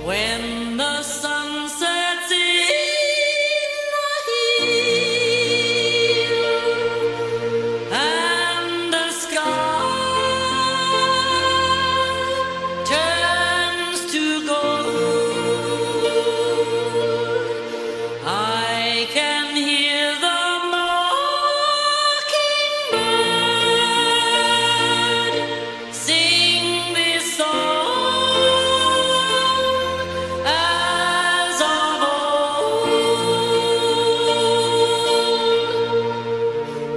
When the sun sets in the hill and the sky turns to gold, I can hear the mockingbird sing this song as of old.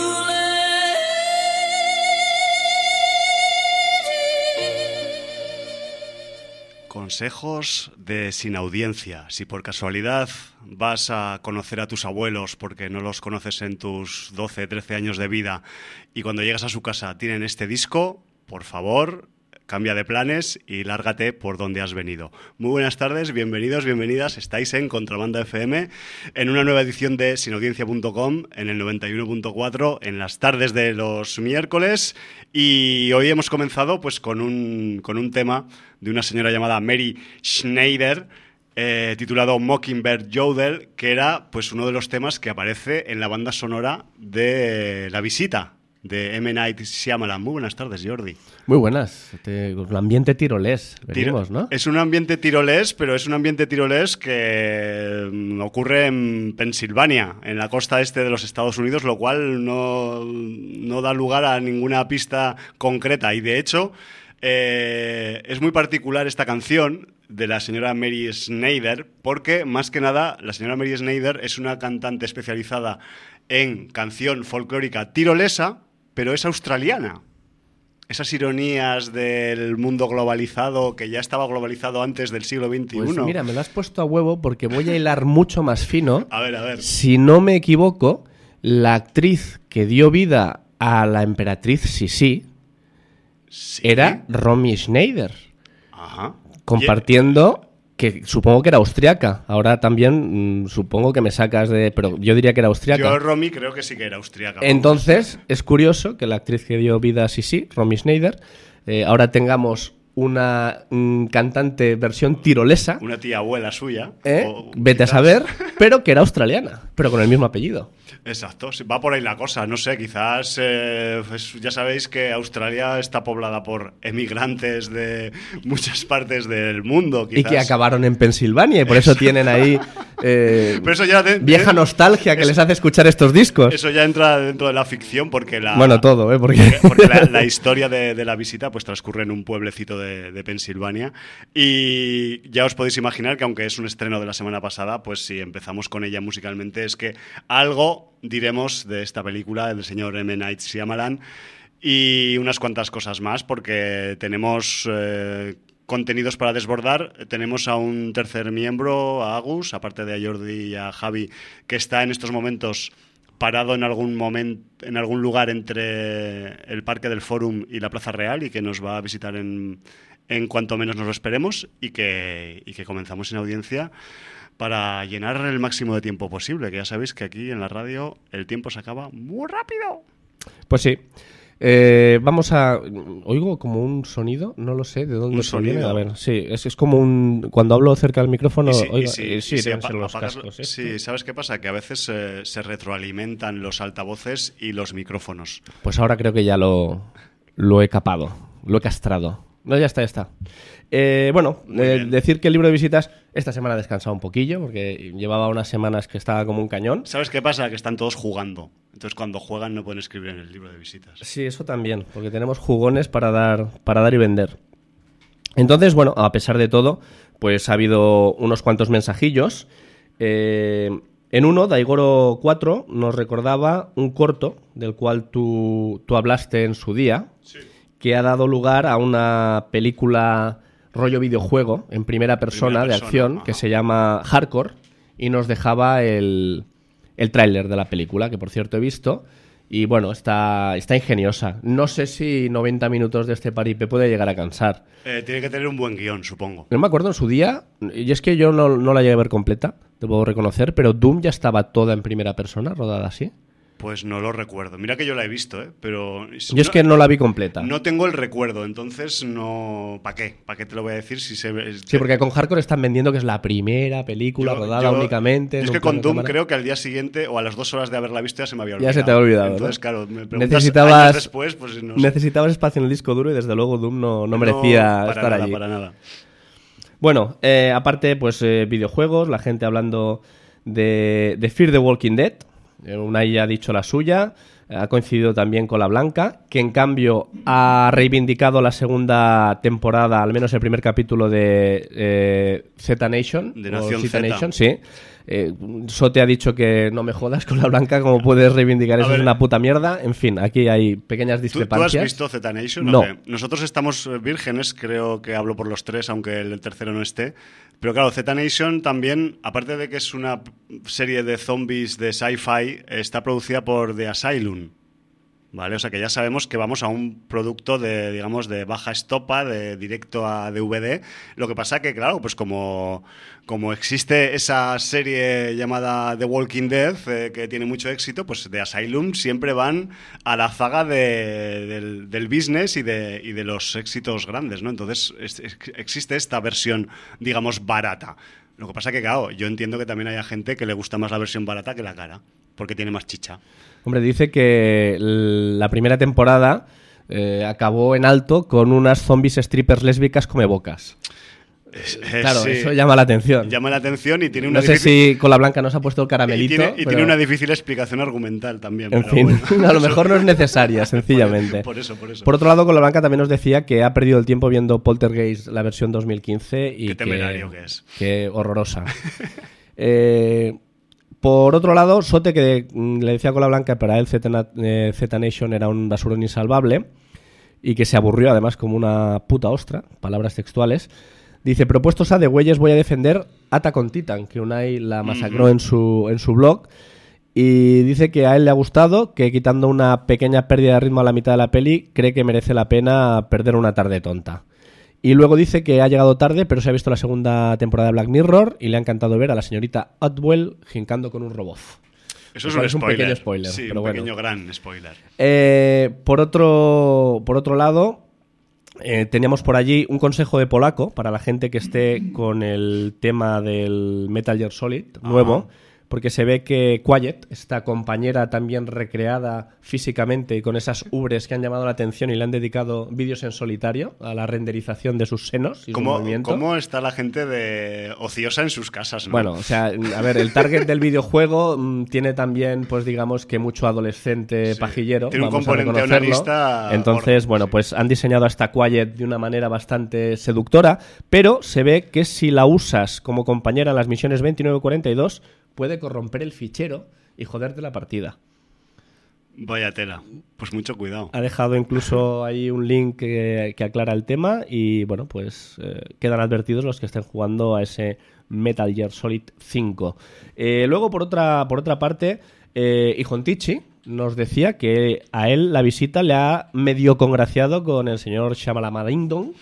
Consejos de sin audiencia. Si por casualidad vas a conocer a tus abuelos porque no los conoces en tus 12, 13 años de vida y cuando llegas a su casa tienen este disco, por favor, cambia de planes y lárgate por donde has venido. Muy buenas tardes, bienvenidos, bienvenidas. Estáis en Contrabanda FM, en una nueva edición de sinaudiencia.com, en el 91.4, en las tardes de los miércoles. Y hoy hemos comenzado pues con un tema de una señora llamada Mary Schneider, titulado Mockingbird Yodel, que era pues uno de los temas que aparece en la banda sonora de La Visita, de M. Night Shyamalan. Muy buenas tardes, Jordi. Muy buenas. Un ambiente tirolés, venimos, ¿no? Es un ambiente tirolés, pero es un ambiente tirolés que ocurre en Pensilvania, en la costa este de los Estados Unidos, lo cual no da lugar a ninguna pista concreta. Y de hecho, es muy particular esta canción de la señora Mary Schneider, porque más que nada la señora Mary Schneider es una cantante especializada en canción folclórica tirolesa, pero es australiana. Esas ironías del mundo globalizado, que ya estaba globalizado antes del siglo XXI. Pues mira, me lo has puesto a huevo porque voy a hilar mucho más fino. A ver. Si no me equivoco, la actriz que dio vida a la emperatriz Sisi era Romy Schneider. Ajá. Compartiendo, que supongo que era austriaca. Ahora también supongo que me sacas de... Pero yo diría que era austriaca. Yo, Romy, creo que sí que era austriaca. Entonces, es curioso que la actriz que dio vida a Sisi, Romy Schneider, ahora tengamos una cantante versión tirolesa. Una tía abuela suya. Vete a saber, pero que era australiana, pero con el mismo apellido. Exacto, va por ahí la cosa, no sé, quizás pues ya sabéis que Australia está poblada por emigrantes de muchas partes del mundo, quizás. Y que acabaron en Pensilvania y por eso tienen ahí pero eso ya vieja nostalgia que les hace escuchar estos discos. Eso ya entra dentro de la ficción porque Bueno, todo, porque la historia de La Visita pues transcurre en un pueblecito de Pensilvania y ya os podéis imaginar que aunque es un estreno de la semana pasada, pues si empezamos con ella musicalmente es que algo diremos de esta película del señor M. Night Shyamalan y unas cuantas cosas más porque tenemos contenidos para desbordar. Tenemos a un tercer miembro, a Agus, aparte de a Jordi y a Javi, que está en estos momentos parado en algún lugar entre el Parque del Fórum y la Plaza Real y que nos va a visitar en cuanto menos nos lo esperemos y que comenzamos sin audiencia para llenar el máximo de tiempo posible, que ya sabéis que aquí en la radio el tiempo se acaba muy rápido. Pues sí. Vamos a... Oigo como un sonido, no lo sé de dónde viene. A ver, sí, es como un... Cuando hablo cerca del micrófono... deben ser los cascos. Sí, ¿sabes qué pasa? Que a veces se retroalimentan los altavoces y los micrófonos. Pues ahora creo que ya lo he capado, lo he castrado. No, ya está. Decir que el libro de visitas esta semana ha descansado un poquillo porque llevaba unas semanas que estaba como un cañón. ¿Sabes qué pasa? Que están todos jugando. Entonces cuando juegan no pueden escribir en el libro de visitas. Sí, eso también, porque tenemos jugones para dar y vender. Entonces, bueno, a pesar de todo, pues ha habido unos cuantos mensajillos. En uno, Daigoro 4 nos recordaba un corto del cual tú hablaste en su día. Sí. Que ha dado lugar a una película rollo videojuego en primera persona de acción que se llama Hardcore y nos dejaba el tráiler de la película, que por cierto he visto y bueno, está ingeniosa. No sé si 90 minutos de este paripe puede llegar a cansar. Tiene que tener un buen guión, supongo. No me acuerdo en su día, y es que yo no la llegué a ver completa, te puedo reconocer, pero Doom ya estaba toda en primera persona, rodada así. Pues no lo recuerdo. Mira que yo la he visto, pero... Yo es que no la vi completa. No tengo el recuerdo, entonces no... ¿Para qué? ¿Para qué te lo voy a decir si se ve? Sí, porque con Hardcore están vendiendo que es la primera película rodada únicamente. Es en que un con plano Doom cámara. creo que al día siguiente o a las 2 horas de haberla visto ya se me había olvidado. Ya se te ha olvidado, Entonces, ¿no? claro, me preguntas Necesitabas, años después, pues no sé. necesitabas espacio en el disco duro y desde luego Doom no merecía para estar nada, allí. para nada. Bueno, aparte, pues videojuegos, la gente hablando de Fear the Walking Dead. Unai ya ha dicho la suya, ha coincidido también con la Blanca, que en cambio ha reivindicado la segunda temporada, al menos el primer capítulo de Z Nation. De Nación o Z. Nation, sí. Sote ha dicho que no me jodas con la Blanca, como puedes reivindicar eso, ver. es una puta mierda. En fin, aquí hay pequeñas ¿Tú discrepancias. has visto Z Nation? No. ¿O qué? Nosotros estamos vírgenes, creo que hablo por los tres, aunque el tercero no esté. Pero claro, Z Nation también, aparte de que es una serie de zombies de sci-fi, está producida por The Asylum. ¿Vale? O sea que ya sabemos que vamos a un producto de, digamos, de baja estopa, de directo a DVD. Lo que pasa que, claro, pues como existe esa serie llamada The Walking Dead, que tiene mucho éxito, pues The Asylum siempre van a la zaga del business y de los éxitos grandes, ¿no? Entonces existe esta versión, digamos, barata. Lo que pasa que, claro, yo entiendo que también haya gente que le gusta más la versión barata que la cara, porque tiene más chicha. Hombre, dice que la primera temporada acabó en alto con unas zombies strippers lésbicas come bocas. Claro, sí, eso llama la atención. llama la atención y tiene una No sé difícil... si con la Blanca nos ha puesto el caramelito. Y tiene una difícil explicación argumental también. En pero fin, bueno. a lo mejor no es necesaria, sencillamente. Por eso. Por otro lado, con la Blanca también nos decía que ha perdido el tiempo viendo Poltergeist, la versión 2015. Y Qué temerario que es. Qué horrorosa. Por otro lado, Sote, que le decía con la Blanca, para él Z Nation era un basurón insalvable y que se aburrió además como una puta ostra, palabras textuales. Dice, propuestos a de güeyes voy a defender Attack on Titan, que Unai la masacró en su blog. Y dice que a él le ha gustado, que quitando una pequeña pérdida de ritmo a la mitad de la peli, cree que merece la pena perder una tarde tonta. Y luego dice que ha llegado tarde, pero se ha visto la segunda temporada de Black Mirror y le ha encantado ver a la señorita Otwell jincando con un robot. Eso es un spoiler. Pequeño spoiler. Sí, pero un bueno. pequeño gran spoiler. Por otro lado, teníamos por allí un consejo de polaco para la gente que esté con el tema del Metal Gear Solid nuevo. Porque se ve que Quiet, esta compañera también recreada físicamente y con esas ubres que han llamado la atención y le han dedicado vídeos en solitario a la renderización de sus senos y su movimiento. ¿Cómo está la gente de ociosa en sus casas, no? Bueno, o sea, a ver, el target del videojuego tiene también, pues digamos que mucho adolescente pajillero. Tiene un vamos a componente reconocerlo. onanista Entonces, gordo, bueno, sí. pues han diseñado a esta Quiet de una manera bastante seductora, pero se ve que si la usas como compañera en las misiones 29-42, puede corromper el fichero y joderte la partida. Vaya tela. Pues mucho cuidado. Ha dejado incluso ahí un link que aclara el tema y, bueno, pues quedan advertidos los que estén jugando a ese Metal Gear Solid 5. Luego, por otra parte, Ijontichi nos decía que a él la visita le ha medio congraciado con el señor Shyamalan.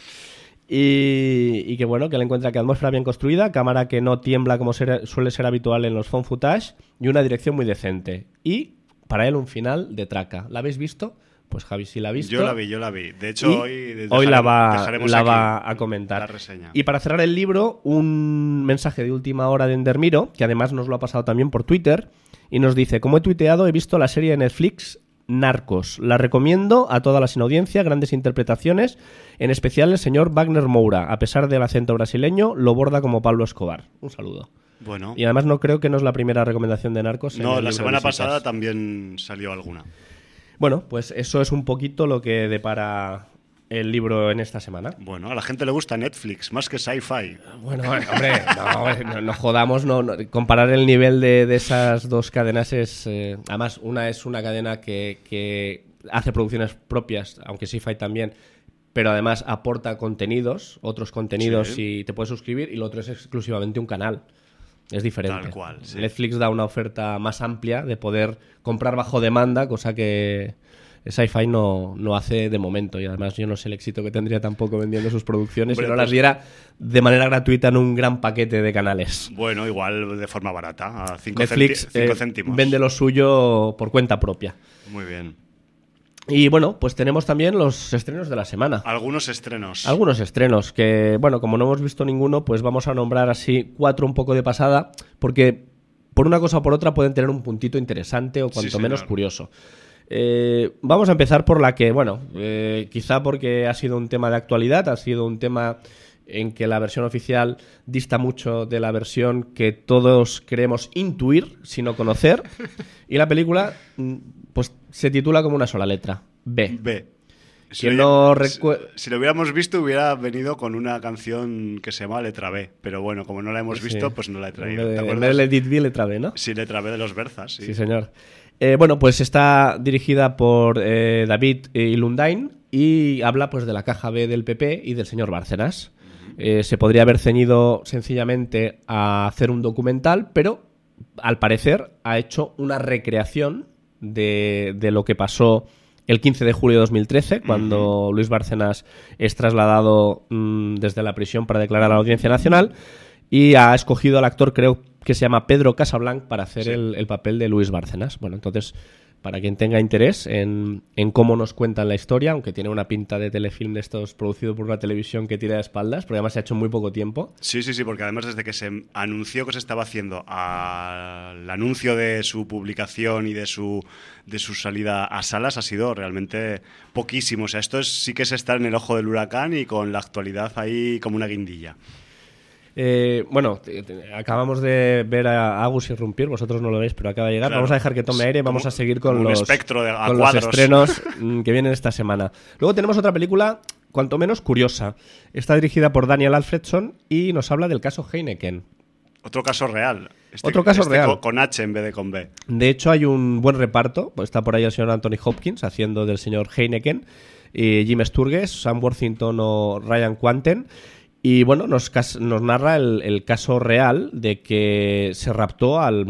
Y que bueno, que le encuentra que atmósfera bien construida, cámara que no tiembla como suele ser habitual en los found footage y una dirección muy decente. Y para él un final de traca. ¿La habéis visto? Pues Javi sí la ha visto. Yo la vi. De hecho, hoy la va a comentar. La reseña. Y para cerrar el libro, un mensaje de última hora de Endermiro, que además nos lo ha pasado también por Twitter, y nos dice, como he tuiteado, he visto la serie de Netflix Narcos. La recomiendo a toda la sin audiencia, grandes interpretaciones, en especial el señor Wagner Moura. A pesar del acento brasileño, lo borda como Pablo Escobar. Un saludo. Bueno. Y además no creo que no es la primera recomendación de Narcos. No, la semana pasada también salió alguna. Bueno, pues eso es un poquito lo que depara el libro en esta semana. Bueno, a la gente le gusta Netflix, más que Sci-Fi. Bueno, hombre, no jodamos, no, comparar el nivel de esas dos cadenas es... además, una es una cadena que hace producciones propias, aunque Sci-Fi también, pero además aporta contenidos, otros contenidos y te puedes suscribir, y lo otro es exclusivamente un canal. Es diferente. Tal cual, sí. Netflix da una oferta más amplia de poder comprar bajo demanda, cosa que Sci-Fi no hace de momento, y además yo no sé el éxito que tendría tampoco vendiendo sus producciones Hombre, si no las pues- diera de manera gratuita en un gran paquete de canales. Bueno, igual de forma barata, a 5 Netflix céntimos. vende lo suyo por cuenta propia. Muy bien. Y bueno, pues tenemos también los estrenos de la semana. Algunos estrenos. Algunos estrenos que, bueno, como no hemos visto ninguno, pues vamos a nombrar así 4 un poco de pasada, porque por una cosa o por otra pueden tener un puntito interesante o cuanto Sí, menos señor. curioso. Vamos a empezar por la que, bueno, quizá porque ha sido un tema de actualidad, ha sido un tema en que la versión oficial dista mucho de la versión que todos queremos intuir, sino conocer, y la película pues se titula como una sola letra, B. B. Que no recue- Si lo hubiéramos visto, hubiera venido con una canción que se llama Letra B. Pero bueno, como no la hemos visto, Sí. pues no la he En traído. vez ¿Te de, en acuerdas? vez de Let It Be, letra B, ¿no? Sí, Letra B de los Berzas. Sí. Sí, señor. Bueno, pues está dirigida por David Lundain y habla pues de la caja B del PP y del señor Bárcenas. Se podría haber ceñido sencillamente a hacer un documental, pero al parecer ha hecho una recreación de lo que pasó el 15 de julio de 2013, cuando Luis Bárcenas es trasladado desde la prisión para declarar a la Audiencia Nacional, y ha escogido al actor, creo que se llama Pedro Casablanc, para hacer Sí. el papel de Luis Bárcenas. Bueno, entonces, para quien tenga interés en cómo nos cuentan la historia, aunque tiene una pinta de telefilm de estos producido por una televisión que tira de espaldas, porque además se ha hecho en muy poco tiempo. Sí, porque además desde que se anunció que se estaba haciendo al anuncio de su publicación y de su salida a salas ha sido realmente poquísimo. O sea, sí que es estar en el ojo del huracán y con la actualidad ahí como una guindilla. Bueno, acabamos de ver a Agus irrumpir, vosotros no lo veis, pero acaba de llegar. Claro. Vamos a dejar que tome aire y vamos Como- a seguir como con un los, espectro a con los cuadros. estrenos que vienen esta semana. Luego tenemos otra película, cuanto menos curiosa. Está dirigida por Daniel Alfredson y nos habla del caso Heineken. Otro caso real. Otro caso real. Con H en vez de con B. De hecho, hay un buen reparto. Pues está por ahí el señor Anthony Hopkins haciendo del señor Heineken, Jim Sturges, Sam Worthington o Ryan Quanten. Y bueno, nos narra el caso real de que se raptó al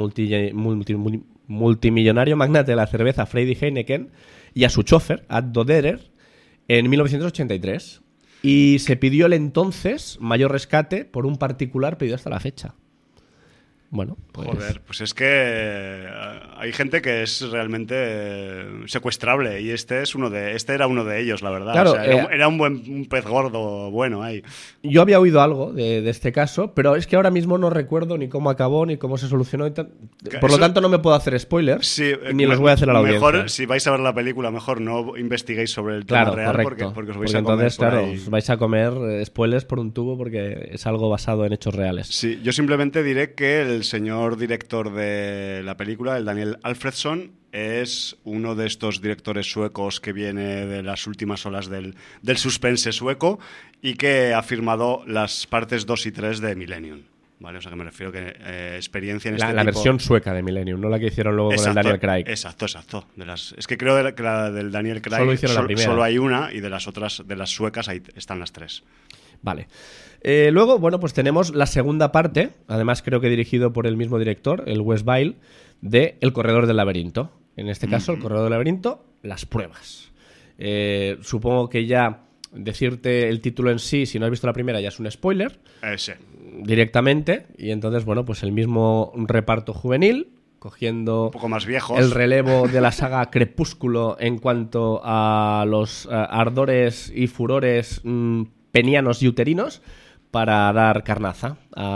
multimillonario magnate de la cerveza Freddy Heineken y a su chofer, Addo Derer, en 1983. Y se pidió el entonces mayor rescate por un particular pedido hasta la fecha. Bueno, pues... Joder, pues es que hay gente que es realmente secuestrable y este era uno de ellos, la verdad. Claro, O sea, era un pez gordo bueno ahí. Yo había oído algo de este caso, pero es que ahora mismo no recuerdo ni cómo acabó ni cómo se solucionó. Por lo Eso- tanto, no me puedo hacer spoilers Sí, ni los voy a hacer a la mejor, audiencia. si vais a ver la película, mejor no investiguéis sobre el tema Claro, real correcto. porque os Porque vais a comer entonces, por claro, ahí. os vais a comer spoilers por un tubo porque es algo basado en hechos reales. Sí, yo simplemente diré que el señor director de la película, el Daniel Alfredson, es uno de estos directores suecos que viene de las últimas olas del suspense sueco y que ha firmado las partes 2 y 3 de Millennium. ¿Vale? O sea que me refiero que experiencia en La tipo... versión sueca de Millennium, no la que hicieron luego con el Daniel Craig. Exacto. Es que creo que la del Daniel Craig Solo hicieron la primera. solo hay una y de las otras, de las suecas, ahí están las 3. Vale. Luego, bueno, pues tenemos la segunda parte, además creo que dirigido por el mismo director, el Wes Byle, de El Corredor del Laberinto. En este caso, El Corredor del Laberinto, las pruebas. Supongo que ya decirte el título en sí, si no has visto la primera, ya es un spoiler Sí. directamente. Y entonces, bueno, pues el mismo reparto juvenil, cogiendo Un poco más viejos. el relevo de la saga Crepúsculo en cuanto a los ardores y furores penianos y uterinos para dar carnaza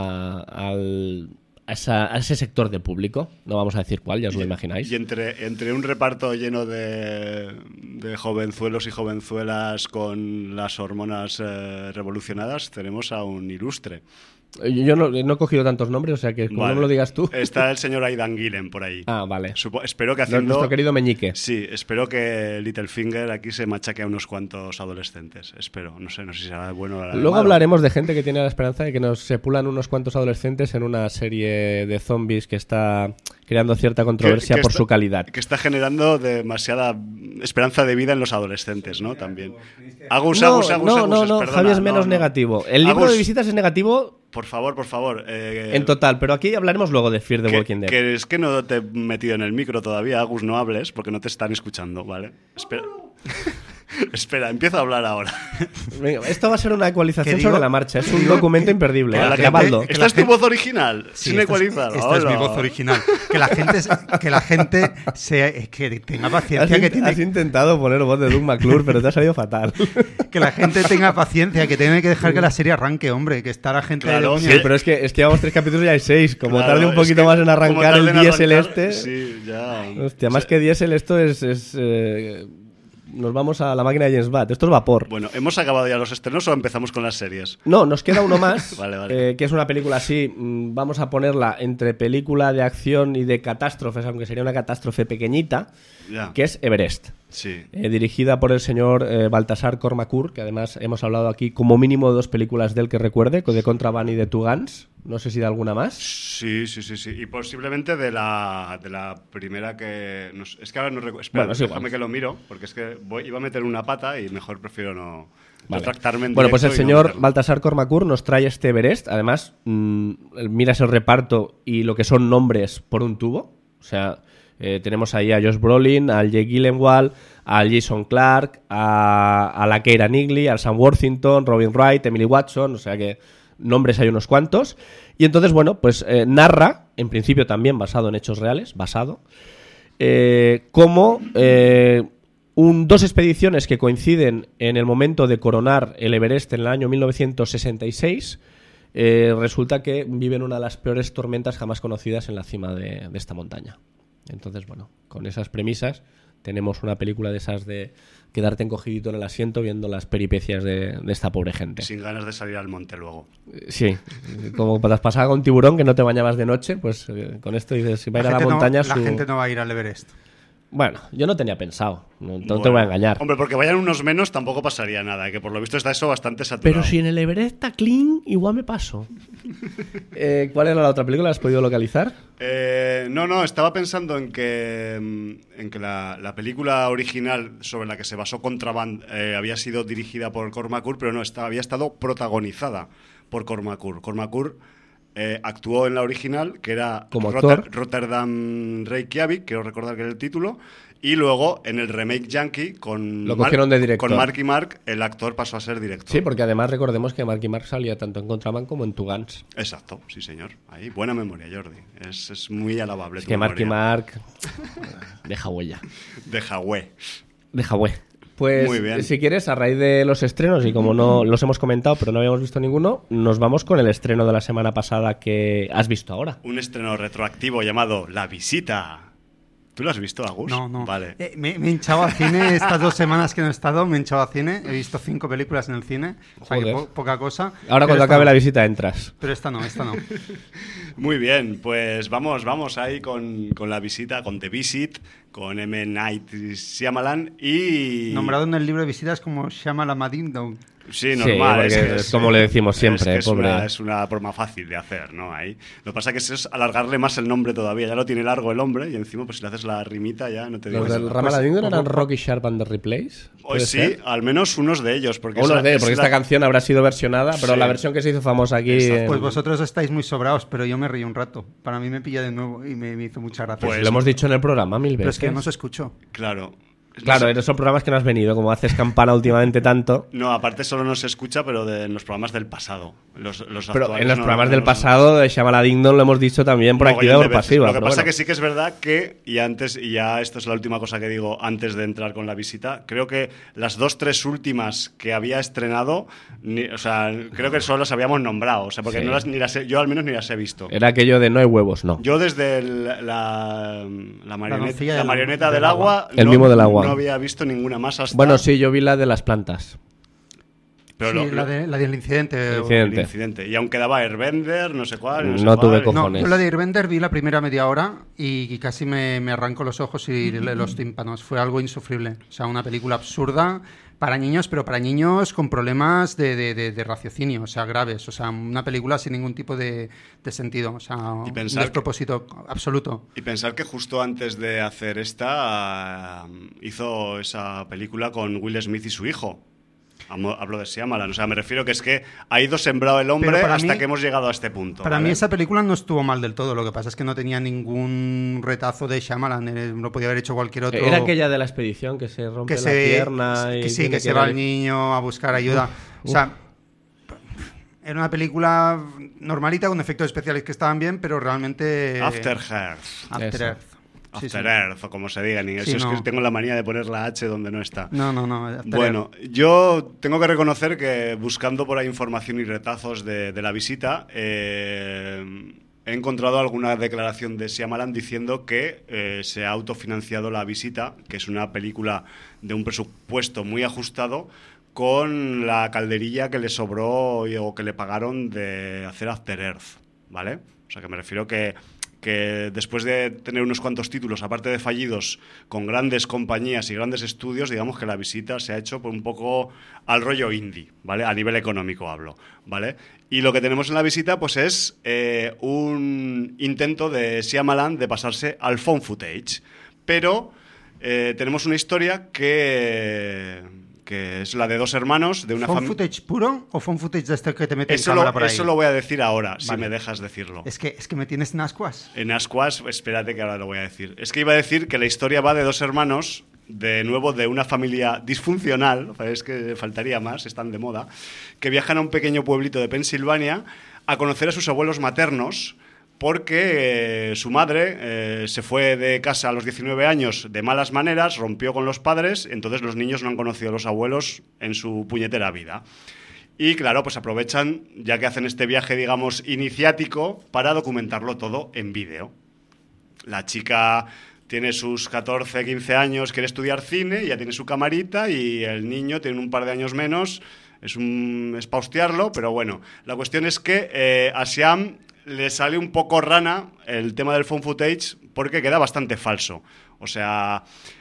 a ese sector de público. No vamos a decir cuál, ya os lo imagináis. Y entre un reparto lleno de jovenzuelos y jovenzuelas con las hormonas revolucionadas, tenemos a un ilustre. Yo no he cogido tantos nombres, o sea que como Vale. no me lo digas tú. Está el señor Aidan Gillen por ahí. Ah, vale. Espero que haciendo... Nuestro querido Meñique. Sí, espero que Littlefinger aquí se machaque a unos cuantos adolescentes. Espero, no sé si será bueno o será Luego malo. hablaremos de gente que tiene la esperanza de que nos sepulan unos cuantos adolescentes en una serie de zombies que está creando cierta controversia por está- su calidad. Que está generando demasiada esperanza de vida en los adolescentes, ¿no? También. Agus, No, perdona, Javi es menos negativo. El libro Agus, de visitas es negativo Por favor. en total, pero aquí hablaremos luego de Fear the Walking Dead. Que es que no te he metido en el micro todavía, Agus, no hables porque no te están escuchando, ¿vale? Espera. Espera, empiezo a hablar ahora. Venga, esto va a ser una ecualización ¿Qué digo? sobre la marcha. Es un documento imperdible. Hola, Gabaldo. que ¿Esta la es tu gente- voz original? Sí, sin ecualizar. esta es mi Hola. voz original. Que la gente que tenga Has, paciencia, que has tiene, intentado poner voz de Doug McClure, pero te ha salido fatal. que la gente tenga paciencia, que tiene que dejar que la serie arranque, hombre, que está la gente Claro, de sí, Sí, pero es que llevamos 3 capítulos y hay 6. Como Claro, tarde un es poquito que más en como arrancar tarde el en diésel arrancar, este. Sí, ya. Hostia, más que diésel, esto es nos vamos a la máquina de James Watt. Esto es vapor. Bueno, ¿hemos acabado ya los estrenos o empezamos con las series? No, nos queda uno más, Vale. que es una película así, vamos a ponerla entre película de acción y de catástrofes, aunque sería una catástrofe pequeñita, Ya. que es Everest. Sí. Dirigida por el señor Baltasar Kormákur, que además hemos hablado aquí como mínimo de 2 películas de él que recuerde, de Contraband y de Two Guns. No sé si de alguna más. Sí. Y posiblemente de la primera que... es que ahora no recuerdo. Espera, Bueno, es igual. déjame que lo miro, porque es que iba a meter una pata y mejor prefiero no Vale. retractarme en Bueno, pues el directo y no señor meterlo. Baltasar Kormákur nos trae este Everest. Además, miras el reparto y lo que son nombres por un tubo. O sea, tenemos ahí a Josh Brolin, al Jake Gyllenhaal, al Jason Clarke, a la Keira Knightley, al Sam Worthington, Robin Wright, Emily Watson. O sea que nombres hay unos cuantos. Y entonces, bueno, pues narra, en principio también basado en hechos reales, cómo 2 expediciones que coinciden en el momento de coronar el Everest en el año 1966, resulta que viven una de las peores tormentas jamás conocidas en la cima de esta montaña. Entonces, bueno, con esas premisas tenemos una película de esas de quedarte encogidito en el asiento viendo las peripecias de esta pobre gente. Sin ganas de salir al monte luego. Sí, como te has pasado con Tiburón, que no te bañabas de noche, pues con esto dices, si va a ir a la montaña... La gente no va a ir al Everest. Bueno, yo no tenía pensado, no te Bueno, voy a engañar. Hombre, porque vayan unos menos tampoco pasaría nada, que por lo visto está eso bastante saturado. Pero si en el Everest está clean, igual me paso. ¿Cuál era la otra película? ¿La has podido localizar? No, estaba pensando en que la película original sobre la que se basó Contraband había sido dirigida por Kormákur, pero no, había estado protagonizada por Kormákur. Kormákur actuó en la original, que era Como actor. Rotterdam Reykjavik, quiero recordar que era el título, y luego en el remake yankee con Lo cogieron de director. con Marky Mark, el actor pasó a ser director. Sí, porque además recordemos que Marky Mark salía tanto en Contraband como en Two Guns. Exacto, sí señor. Ahí, buena memoria, Jordi. Es muy alabable. Es tu que Marky memoria. Mark deja huella. De Hawái. Deja huella. Pues, Muy bien. si quieres, a raíz de los estrenos, y como no los hemos comentado, pero no habíamos visto ninguno, nos vamos con el estreno de la semana pasada que has visto ahora. Un estreno retroactivo llamado La Visita. ¿Tú lo has visto, Agus? No. Vale. Me he hinchado al cine estas 2 semanas que no he estado, me he hinchado al cine. He visto 5 películas en el cine, o sea que Joder. poca cosa. Ahora Pero cuando esta acabe no. la visita entras. Pero esta no. Muy bien, pues vamos ahí con La Visita, con The Visit, con M. Night Shyamalan y... Nombrado en el libro de visitas como Shyamalan Dong. Sí, normal. porque que es como le decimos siempre, es pobre. es una forma fácil de hacer, ¿no? Ahí. Lo que pasa que es alargarle más el nombre todavía. Ya lo tiene largo el hombre y encima pues si le haces la rimita ya no te digo ¿Los del nada. Ramaladín eran poco- Rocky Sharp and the Replays? Pues sí, al menos unos de ellos. Porque Uno esa- de, es porque la- esta canción habrá sido versionada, pero Sí. la versión que se hizo famosa aquí... Exacto. Pues vosotros estáis muy sobrados, pero yo me reí un rato. Para mí me pilla de nuevo y me hizo mucha gracia. Pues- lo hemos dicho en el programa 1000 pero veces. es que no se escuchó. Claro. Claro, No sé- esos son programas que no has venido, como haces campana últimamente tanto. No, aparte solo no se escucha, pero en los programas del pasado. Los Pero actuales en los no- programas no del los- pasado de Shyamalan Ding Dong lo hemos dicho también por activa mogollón o de por veces. pasiva. Lo que pero pasa bueno. que sí que es verdad que, y ya esto es la última cosa que digo antes de entrar con la visita, creo que las 2-3 últimas que había estrenado, o sea, creo que solo las habíamos nombrado, o sea, porque Sí. no ni las he- yo al menos ni las he visto. Era aquello de no hay huevos, no. Yo desde la doncella marioneta del del agua, El mimo del agua. no había visto ninguna más hasta... Bueno, sí, yo vi la de las plantas. Pero Sí, la del incidente. El o- incidente. el incidente. Y aún quedaba Airbender, no sé cuál. No sé No tuve cuál. No, cojones. yo la de Airbender vi la primera media hora y casi me arrancó los ojos y los tímpanos. Fue algo insufrible. O sea, una película absurda para niños, pero para niños con problemas de raciocinio, o sea, graves. O sea, una película sin ningún tipo de sentido. O sea, Y un pensar despropósito absoluto. Y pensar que justo antes de hacer esta hizo esa película con Will Smith y su hijo. Hablo de Shyamalan. O sea, me refiero que es que ha ido sembrado el hombre Pero para hasta mí- que hemos llegado a este punto. Para ¿vale? mí esa película no estuvo mal del todo. Lo que pasa es que no tenía ningún retazo de Shyamalan. Lo podía haber hecho cualquier otro. Era aquella de la expedición que se rompe que la pierna y que sí, tiene que se va ir- el niño a buscar ayuda. O sea, era una película normalita con efectos especiales que estaban bien, pero realmente After Earth. After Eso. Earth. Sí, After sí. Earth, o como se diga en inglés. Sí, Es no. que tengo la manía de poner la H donde no está. No, After Bueno, yo tengo que reconocer que buscando por ahí información y retazos de la visita, he encontrado alguna declaración de Shyamalan diciendo que se ha autofinanciado La visita, que es una película de un presupuesto muy ajustado, con la calderilla que le sobró o que le pagaron de hacer After Earth, ¿vale? O sea, que me refiero que después de tener unos cuantos títulos, aparte de fallidos, con grandes compañías y grandes estudios, digamos que La visita se ha hecho por un poco al rollo indie, ¿vale? A nivel económico hablo, ¿vale? Y lo que tenemos en La visita, pues es un intento de Shyamalan de pasarse al found footage. Pero tenemos una historia que es la de dos hermanos de una ¿Phone familia... footage puro o phone footage de este que te mete en Eso cámara por ahí? eso lo voy a decir ahora, si Vale. me dejas decirlo. Es que me tienes en ascuas. En Ascuas, espérate que ahora lo voy a decir. Es que iba a decir que la historia va de dos hermanos, de nuevo de una familia disfuncional, es que faltaría más, están de moda, que viajan a un pequeño pueblito de Pensilvania a conocer a sus abuelos maternos, porque su madre se fue de casa a los 19 años de malas maneras, rompió con los padres, entonces los niños no han conocido a los abuelos en su puñetera vida. Y claro, pues aprovechan, ya que hacen este viaje, digamos, iniciático, para documentarlo todo en vídeo. La chica tiene sus 14, 15 años, quiere estudiar cine, ya tiene su camarita, y el niño tiene un par de años menos, es pa' hostiarlo, pero bueno. La cuestión es que a Shyam le sale un poco rana el tema del found footage porque queda bastante falso. O sea...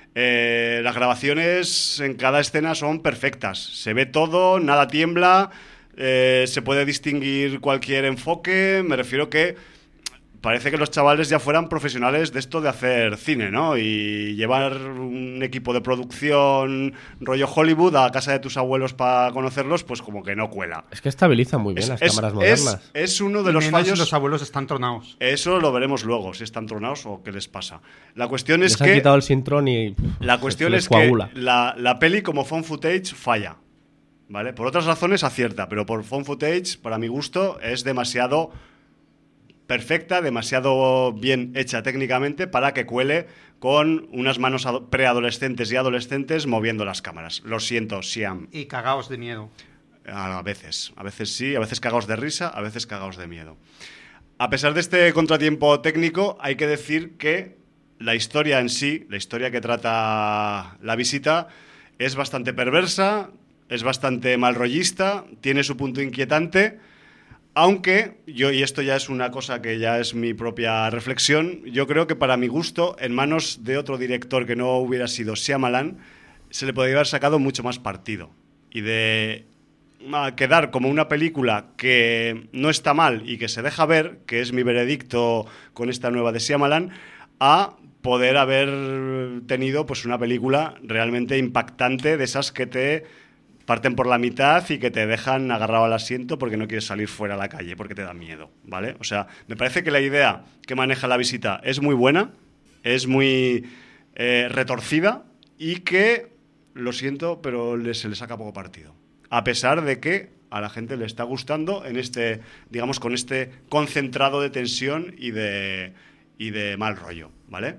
las grabaciones en cada escena son perfectas. Se ve todo, nada tiembla, se puede distinguir cualquier enfoque. Me refiero que parece que los chavales ya fueran profesionales de esto de hacer cine, ¿no? Y llevar un equipo de producción rollo Hollywood a casa de tus abuelos para conocerlos, pues como que no cuela. Es que estabilizan muy bien las cámaras modernas. Es uno de Y los menos fallos... los abuelos están tronados. Eso lo veremos luego, si están tronados o qué les pasa. La cuestión es Les han que... quitado el sintrón y La cuestión les es coagula. que la peli como found footage falla, ¿vale? Por otras razones acierta, pero por found footage, para mi gusto, es demasiado perfecta, demasiado bien hecha técnicamente para que cuele con unas manos preadolescentes y adolescentes moviendo las cámaras. Lo siento, Shyam. Y cagaos de miedo. A veces sí, a veces cagaos de risa, a veces cagaos de miedo. A pesar de este contratiempo técnico, hay que decir que la historia en sí, la historia que trata La visita, es bastante perversa, es bastante malrollista, tiene su punto inquietante, aunque yo, y esto ya es una cosa que ya es mi propia reflexión, yo creo que para mi gusto, en manos de otro director que no hubiera sido Shyamalan, se le podría haber sacado mucho más partido. Y de quedar como una película que no está mal y que se deja ver, que es mi veredicto con esta nueva de Shyamalan, a poder haber tenido pues una película realmente impactante, de esas que te parten por la mitad y que te dejan agarrado al asiento porque no quieres salir fuera a la calle, porque te da miedo, ¿vale? O sea, me parece que la idea que maneja La visita es muy buena, es muy retorcida y que, lo siento, pero se le saca poco partido. A pesar de que a la gente le está gustando en este, digamos, con este concentrado de tensión y de mal rollo, ¿vale?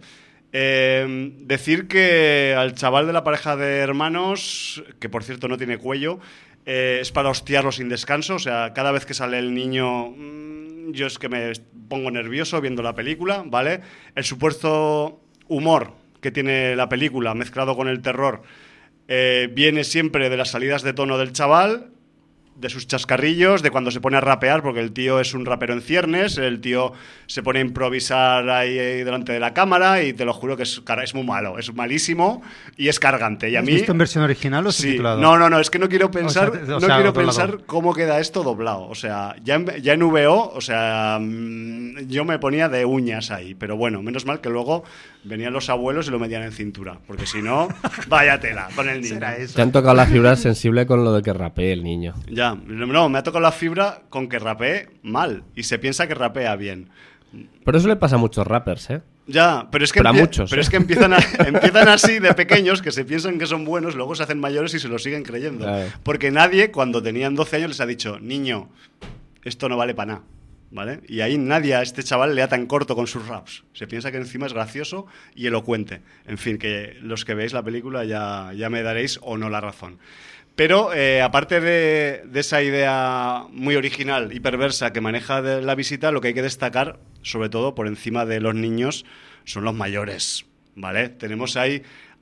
Decir que al chaval de la pareja de hermanos, que por cierto no tiene cuello, es para hostiarlo sin descanso. O sea, cada vez que sale el niño, yo es que me pongo nervioso viendo la película, ¿vale? El supuesto humor que tiene la película mezclado con el terror viene siempre de las salidas de tono del chaval, de sus chascarrillos, de cuando se pone a rapear, porque el tío es un rapero en ciernes, el tío se pone a improvisar ahí delante de la cámara y te lo juro que es muy malo, es malísimo y es cargante. Y a ¿Has mí, visto en versión original o sí, subtitulado? no, es que no quiero pensar, o sea, doblado. cómo queda esto doblado. O sea, ya en VO, o sea, yo me ponía de uñas ahí, pero bueno, menos mal que luego venían los abuelos y lo metían en cintura, porque si no, vaya tela con el niño. Será eso. Te han tocado la fibra sensible con lo de que rapee el niño. Ya, no, me ha tocado la fibra con que rapee mal y se piensa que rapea bien. Pero eso le pasa a muchos rappers, ¿eh? Ya, pero es que, Pero a muchos, pero ¿eh? es que empiezan así de pequeños, que se piensan que son buenos, luego se hacen mayores y se lo siguen creyendo. Claro. Porque nadie, cuando tenían 12 años, les ha dicho, niño, esto no vale para nada. ¿Vale? Y ahí nadie a este chaval le ata en corto con sus raps. Se piensa que encima es gracioso y elocuente. En fin, que los que veáis la película ya me daréis o no la razón. Pero aparte de esa idea muy original y perversa que maneja de la visita, lo que hay que destacar, sobre todo por encima de los niños, son los mayores. ¿Vale? Tenemos ahí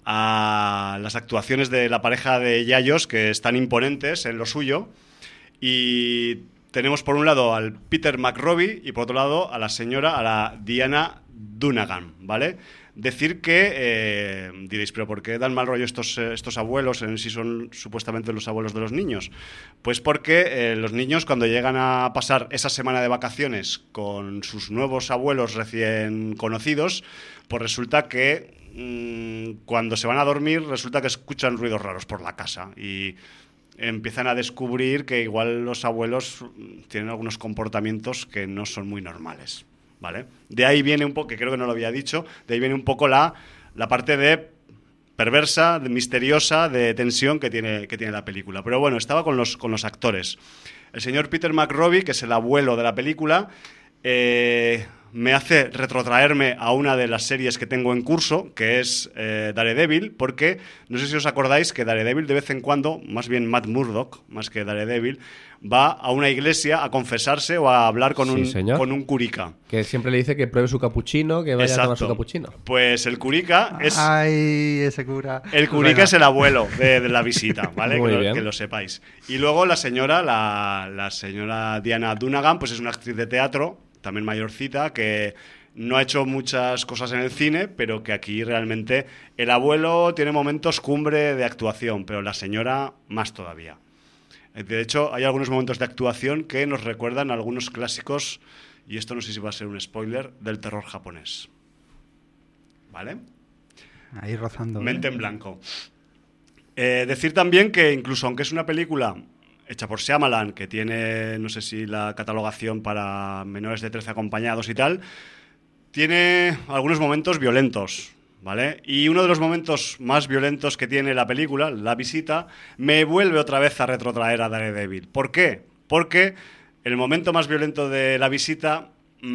a las actuaciones de la pareja de yayos que están imponentes en lo suyo y tenemos por un lado al Peter McRobbie y por otro lado a la Diana Dunagan, ¿vale? Decir que, diréis, ¿pero por qué dan mal rollo estos abuelos en sí son supuestamente los abuelos de los niños? Pues porque los niños cuando llegan a pasar esa semana de vacaciones con sus nuevos abuelos recién conocidos, pues resulta que cuando se van a dormir resulta que escuchan ruidos raros por la casa y empiezan a descubrir que igual los abuelos tienen algunos comportamientos que no son muy normales, ¿vale? De ahí viene un poco, que creo que no lo había dicho, de ahí viene un poco la parte de perversa, de misteriosa, de tensión que tiene la película. Pero bueno, estaba con los actores. El señor Peter McRobbie, que es el abuelo de la película, me hace retrotraerme a una de las series que tengo en curso, que es Daredevil, porque no sé si os acordáis que Daredevil de vez en cuando, más bien Matt Murdock, más que Daredevil, va a una iglesia a confesarse o a hablar con un curica. Que siempre le dice que pruebe su capuchino, que vaya a tomar su capuchino. Pues el curica es... Ay, ese cura. El curica es el abuelo de la visita, ¿vale? Muy bien. Que lo sepáis. Y luego la señora Diana Dunagan, pues es una actriz de teatro, también mayorcita, que no ha hecho muchas cosas en el cine, pero que aquí realmente el abuelo tiene momentos cumbre de actuación, pero la señora más todavía. De hecho, hay algunos momentos de actuación que nos recuerdan a algunos clásicos, y esto no sé si va a ser un spoiler, del terror japonés. ¿Vale? Ahí rozando. Mente en blanco. Decir también que incluso aunque es una película hecha por Shyamalan, que tiene, no sé si la catalogación para menores de 13 acompañados y tal, tiene algunos momentos violentos, ¿vale? Y uno de los momentos más violentos que tiene la película, La visita, me vuelve otra vez a retrotraer a Daredevil. ¿Por qué? Porque el momento más violento de La visita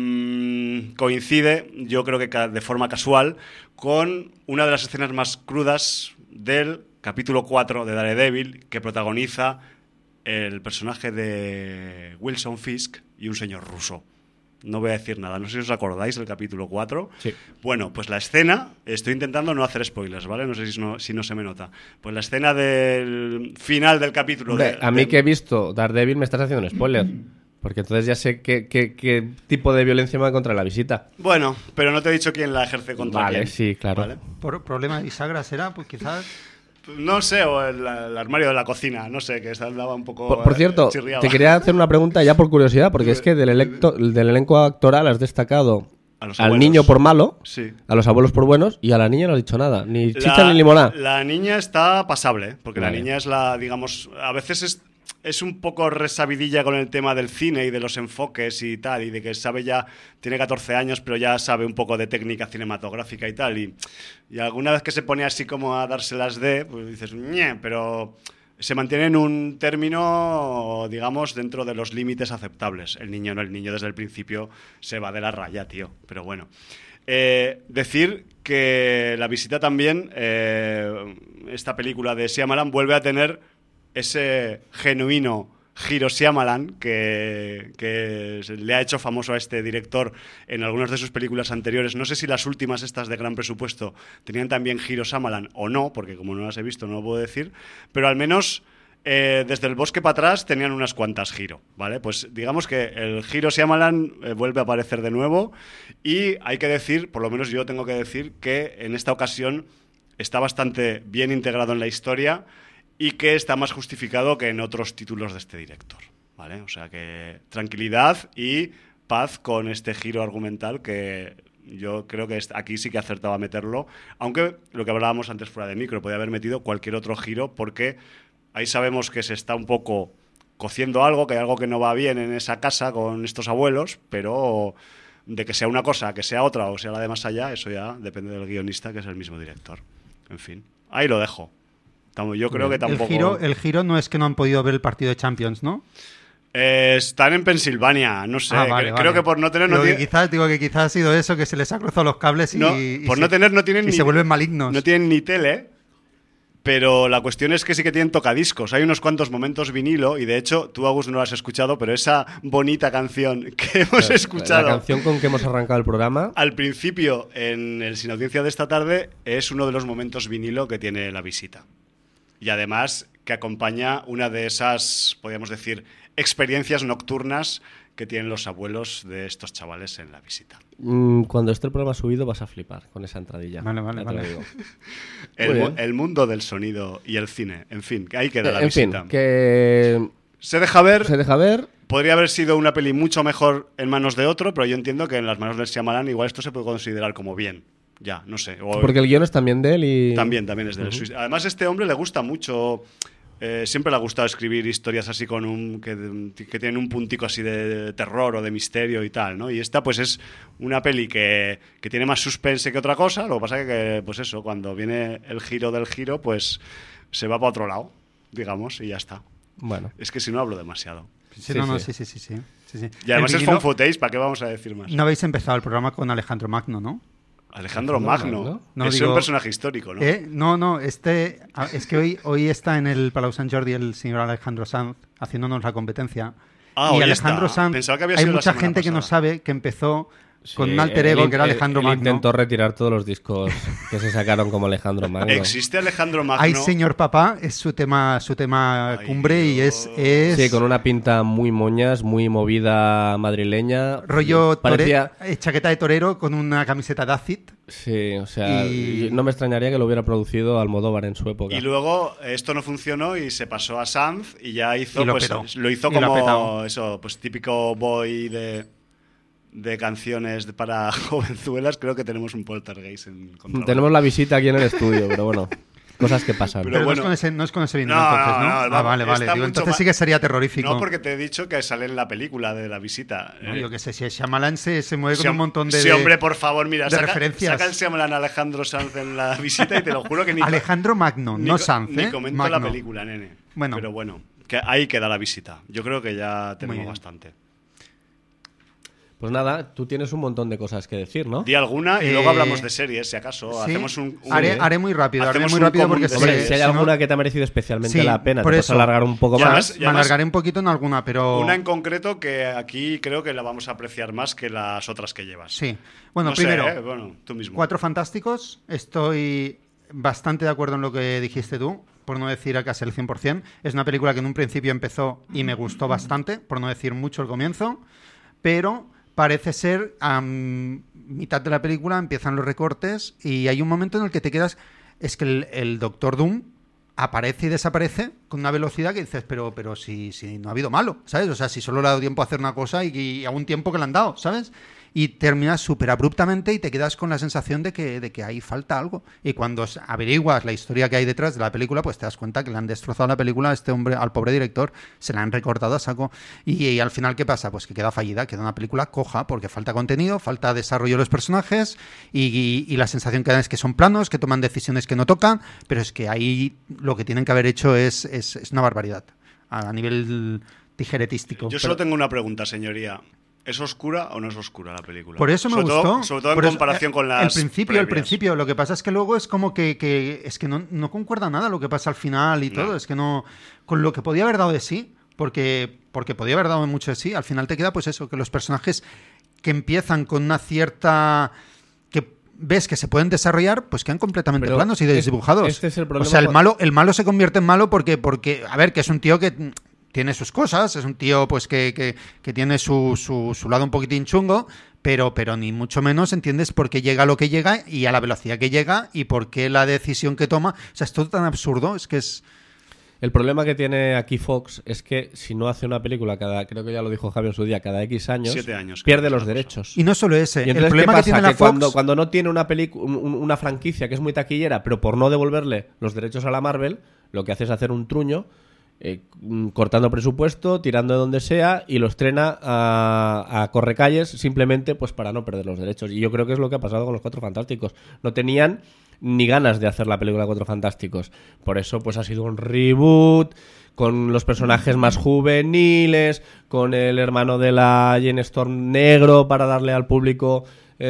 coincide, yo creo que de forma casual, con una de las escenas más crudas del capítulo 4 de Daredevil, que protagoniza el personaje de Wilson Fisk y un señor ruso. No voy a decir nada, no sé si os acordáis del capítulo 4. Sí. Bueno, pues la escena, estoy intentando no hacer spoilers, ¿vale? No sé si no se me nota. Pues la escena del final del capítulo... Hombre, a mí que he visto Daredevil me estás haciendo un spoiler. Porque entonces ya sé qué tipo de violencia me va a encontrar en la visita. Bueno, pero no te he dicho quién la ejerce contra Vale, quién. sí, claro. ¿Vale? ¿Por problema de bisagra será? Pues quizás... No sé, o el armario de la cocina, no sé, que andaba un poco... Por cierto, chirriaba. te quería hacer una pregunta ya por curiosidad, porque es que del elenco actoral has destacado A los al abuelos. niño por malo, Sí. a los abuelos por buenos, y a la niña no has dicho nada, ni chicha La- ni limonada. La niña está pasable, porque Vale. la niña es digamos, a veces es un poco resabidilla con el tema del cine y de los enfoques y tal, y de que tiene 14 años, pero ya sabe un poco de técnica cinematográfica y tal, y alguna vez que se pone así como a dárselas pues dices, ñe, pero se mantiene en un término, digamos, dentro de los límites aceptables. El niño desde el principio se va de la raya, tío, pero bueno. Decir que La visita también, esta película de Shyamalan, vuelve a tener ese genuino giro Shyamalan que le ha hecho famoso a este director en algunas de sus películas anteriores. No sé si las últimas, estas de gran presupuesto, tenían también giro Shyamalan o no, porque como no las he visto no lo puedo decir, pero al menos desde el bosque para atrás tenían unas cuantas Hiro, ¿vale? Pues digamos que el Hiro Shyamalan vuelve a aparecer de nuevo y hay que decir, por lo menos yo tengo que decir, que en esta ocasión está bastante bien integrado en la historia y que está más justificado que en otros títulos de este director, ¿vale? O sea que tranquilidad y paz con este giro argumental que yo creo que aquí sí que acertaba a meterlo, aunque lo que hablábamos antes fuera de micro, podía haber metido cualquier otro giro porque ahí sabemos que se está un poco cociendo algo, que hay algo que no va bien en esa casa con estos abuelos, pero de que sea una cosa, que sea otra o sea la de más allá, eso ya depende del guionista, que es el mismo director. En fin, ahí lo dejo. Yo creo que tampoco... El giro no es que no han podido ver el partido de Champions, ¿no? Están en Pensilvania, no sé. Creo que por no tener... quizás ha sido eso, que se les ha cruzado los cables no tienen se vuelven malignos. No tienen ni tele, pero la cuestión es que sí que tienen tocadiscos. Hay unos cuantos momentos vinilo y de hecho, tú, Agus, no lo has escuchado, pero esa bonita canción que hemos escuchado... La canción con que hemos arrancado el programa... Al principio, en el Sin Audiencia de esta tarde, es uno de los momentos vinilo que tiene La Visita. Y además que acompaña una de esas, podríamos decir, experiencias nocturnas que tienen los abuelos de estos chavales en La Visita. Cuando esté el programa subido vas a flipar con esa entradilla. Vale. El mundo del sonido y el cine. En fin, que ahí queda La Visita. En fin, que... Se deja ver. Podría haber sido una peli mucho mejor en manos de otro, pero yo entiendo que en las manos del Shyamalan igual esto se puede considerar como bien. Ya, no sé. Porque el guión es también de él y... También es de él. Además, a este hombre le gusta mucho... siempre le ha gustado escribir historias así con que tienen un puntico así de terror o de misterio y tal, ¿no? Y esta pues es una peli que tiene más suspense que otra cosa. Lo que pasa que pues eso, cuando viene el giro del giro, pues se va para otro lado, digamos, y ya está. Bueno. Es que si no hablo demasiado. Sí. Y además es found footage, ¿para qué vamos a decir más? No habéis empezado el programa con Alejandro Magno, ¿no? Alejandro Magno. Es un personaje histórico, ¿no? No, es que hoy está en el Palau Sant Jordi el señor Alejandro Sanz haciéndonos la competencia. Y Alejandro Sanz, hay mucha gente que no sabe que empezó con un alter ego que era Alejandro Magno. Intentó retirar todos los discos que se sacaron como Alejandro Magno. ¿Existe Alejandro Magno? Ay, señor papá, es su tema cumbre. Dios. y es... Sí, con una pinta muy moñas, muy movida madrileña. Rollo chaqueta de torero con una camiseta de Acid. Sí, o sea, no me extrañaría que lo hubiera producido Almodóvar en su época. Y luego esto no funcionó y se pasó a Sanz y ya hizo, lo hizo y como eso, pues típico boy de canciones para jovenzuelas. Creo que tenemos un poltergeist en contrabando. Tenemos La Visita aquí en el estudio, pero bueno, cosas que pasan. Pero bueno, no es con ese vinilo, entonces, ¿no? Vale. Digo, entonces sí que sería terrorífico. No, porque te he dicho que sale en la película de La Visita. No, yo qué sé, si Shyamalan se mueve con un montón de... Sí, hombre, por favor, mira, referencias. Saca el Shyamalan Alejandro Sanz en La Visita y te lo juro que ni... Alejandro Magno, no Sanz, Ni comento Magno. la película, nene. Bueno. Pero bueno, que ahí queda La Visita. Yo creo que ya tenemos bastante. Pues nada, tú tienes un montón de cosas que decir, ¿no? Di alguna y luego hablamos de series, si acaso. Sí, hacemos haré muy rápido porque hombre, si hay alguna que te ha merecido especialmente la pena, te puedes alargar un poco más. Me alargaré un poquito en alguna, pero... Una en concreto que aquí creo que la vamos a apreciar más que las otras que llevas. Sí. Bueno, no primero, sé, tú mismo. Cuatro Fantásticos. Estoy bastante de acuerdo en lo que dijiste tú, por no decir casi el 100%. Es una película que en un principio empezó y me gustó bastante, por no decir mucho el comienzo, pero... Parece ser, a mitad de la película empiezan los recortes y hay un momento en el que te quedas... Es que el Doctor Doom aparece y desaparece con una velocidad que dices, pero si no ha habido malo, ¿sabes? O sea, si solo le ha dado tiempo a hacer una cosa y a un tiempo que le han dado, ¿sabes? Y terminas súper abruptamente y te quedas con la sensación de que ahí falta algo. Y cuando averiguas la historia que hay detrás de la película, pues te das cuenta que le han destrozado la película a este hombre, al pobre director, se la han recortado a saco. Y al final, ¿qué pasa? Pues que queda fallida, queda una película coja, porque falta contenido, falta desarrollo de los personajes y la sensación que dan es que son planos, que toman decisiones que no tocan, pero es que ahí lo que tienen que haber hecho es una barbaridad a nivel tijeretístico. Yo solo tengo una pregunta, señoría. ¿Es oscura o no es oscura la película? Por eso me gustó. Sobre todo en comparación con las El principio. Lo que pasa es que luego es como que es que no concuerda nada lo que pasa al final y todo. Es que no... Con lo que podía haber dado de sí, porque podía haber dado mucho de sí, al final te queda pues eso, que los personajes que empiezan con una cierta... que ves que se pueden desarrollar, pues quedan completamente Pero planos y desdibujados. este es el problema O sea, el malo se convierte en malo porque, a ver, que es un tío que tiene sus cosas, es un tío pues que tiene su lado un poquitín chungo, pero ni mucho menos entiendes por qué llega a lo que llega y a la velocidad que llega y por qué la decisión que toma. O sea, es todo tan absurdo, es que es... El problema que tiene aquí Fox es que si no hace una película creo que ya lo dijo Javi en su día, cada X años, 7 años, pierde creo que los es la derechos. Y no solo ese, Y el entonces, problema ¿qué que pasa? tiene la Que Fox... cuando no tiene una franquicia que es muy taquillera, pero por no devolverle los derechos a la Marvel, lo que hace es hacer un truño, cortando presupuesto, tirando de donde sea, y lo estrena a correcalles simplemente pues para no perder los derechos. Y yo creo que es lo que ha pasado con los Cuatro Fantásticos. No tenían ni ganas de hacer la película de Cuatro Fantásticos. Por eso pues ha sido un reboot con los personajes más juveniles, con el hermano de la Jane Storm negro para darle al público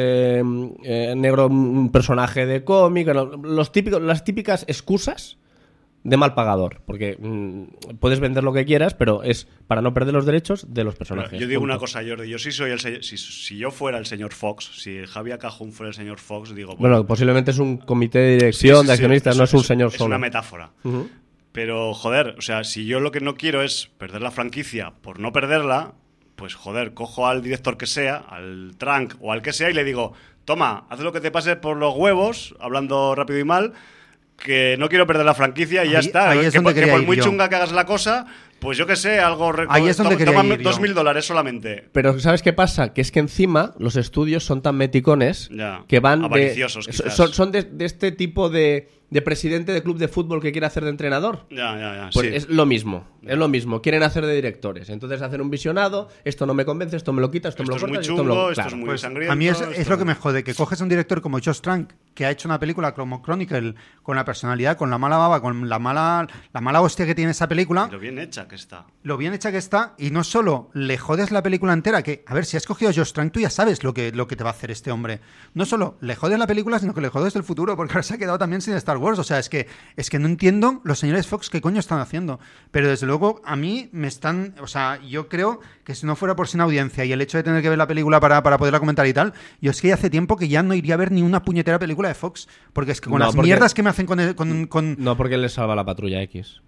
negro un personaje de cómic, las típicas excusas de mal pagador, porque puedes vender lo que quieras, pero es para no perder los derechos de los personajes. Yo digo Punto. una cosa, Jordi, yo sí soy si yo fuera el señor Fox, si Javier Cajún fuera el señor Fox, digo... Bueno, posiblemente es un comité de dirección de accionistas, no es un señor es solo. una metáfora. Ujú. Pero, joder, o sea, si yo lo que no quiero es perder la franquicia por no perderla, pues, joder, cojo al director que sea, al Trank o al que sea y le digo, toma, haz lo que te pase por los huevos, hablando rápido y mal, que no quiero perder la franquicia y ya está. Ahí es que donde que quería por ir muy yo. chunga que hagas la cosa, pues yo que sé, algo... Ahí es donde quería tómame ir yo. $2.000 solamente. Pero ¿sabes qué pasa? Que es que encima los estudios son tan meticones Ya, que van avariciosos, quizás. son de este tipo de presidente de club de fútbol que quiere hacer de entrenador. Ya, Pues sí. es lo mismo, quieren hacer de directores. Entonces hacen un visionado, esto no me convence, esto me lo quita, esto me Esto lo es muy cortas, esto me chungo, lo... esto es Claro. muy Pues sangriento. a mí es esto- lo que me jode, que coges a un director como Josh Trank, que ha hecho una película como Chronicle, con la personalidad, con la mala baba, con la mala hostia que tiene esa película, Lo bien hecha que está. lo bien hecha que está, y no solo le jodes la película entera, que, a ver, si has cogido a Josh Trank, tú ya sabes lo que te va a hacer este hombre. No solo le jodes la película, sino que le jodes el futuro, porque ahora se ha quedado también sin Star Wars. O sea, es que no entiendo los señores Fox qué coño están haciendo. Pero desde luego, a mí me están... O sea, yo creo que si no fuera por sin audiencia y el hecho de tener que ver la película para poderla comentar y tal, yo es que hace tiempo que ya no iría a ver ni una puñetera película de Fox. Porque es que con No, las porque- mierdas que me hacen con... No, porque les salva la Patrulla X.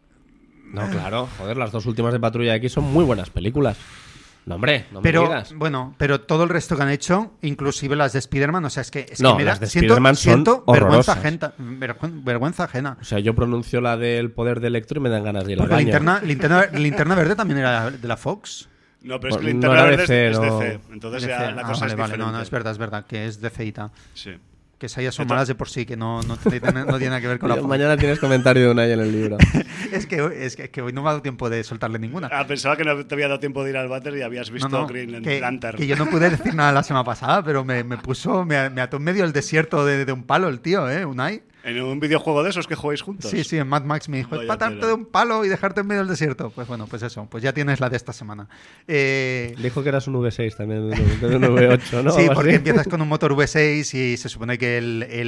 No, claro, joder, las dos últimas de Patrulla X son muy buenas películas. No, hombre, no me Pero, digas. bueno, pero todo el resto que han hecho, inclusive las de Spider-Man, o sea, es que No, me da, las de Spider-Man son siento vergüenza horrorosas. vergüenza ajena. O sea, yo pronuncio la del poder de Electro y me dan ganas de ir al Porque baño. Linterna Verde también era de la Fox. No, pero es que No Linterna era Verde DC, es no. DC. Entonces ya DC. la Ah, cosa vale, es vale, diferente. no, es verdad, que es DCita. Sí. Que esas ya son malas de por sí, que no tiene nada que ver con la Fox. Mañana tienes comentario de Unai en el libro. Es que hoy no me ha dado tiempo de soltarle ninguna. Ah, pensaba que no te había dado tiempo de ir al váter y habías visto No, Green que Lantern. yo no pude decir nada la semana pasada, pero me ató en medio del desierto de un palo el tío, Unai. ¿En un videojuego de esos que jugáis juntos? Sí, en Mad Max me dijo, es Vaya patarte tela. de un palo y dejarte en medio del desierto. Pues bueno, pues eso, pues ya tienes la de esta semana. Dijo que eras un V6 también, de un V8, ¿no? Sí, Algo porque así. empiezas con un motor V6 y se supone que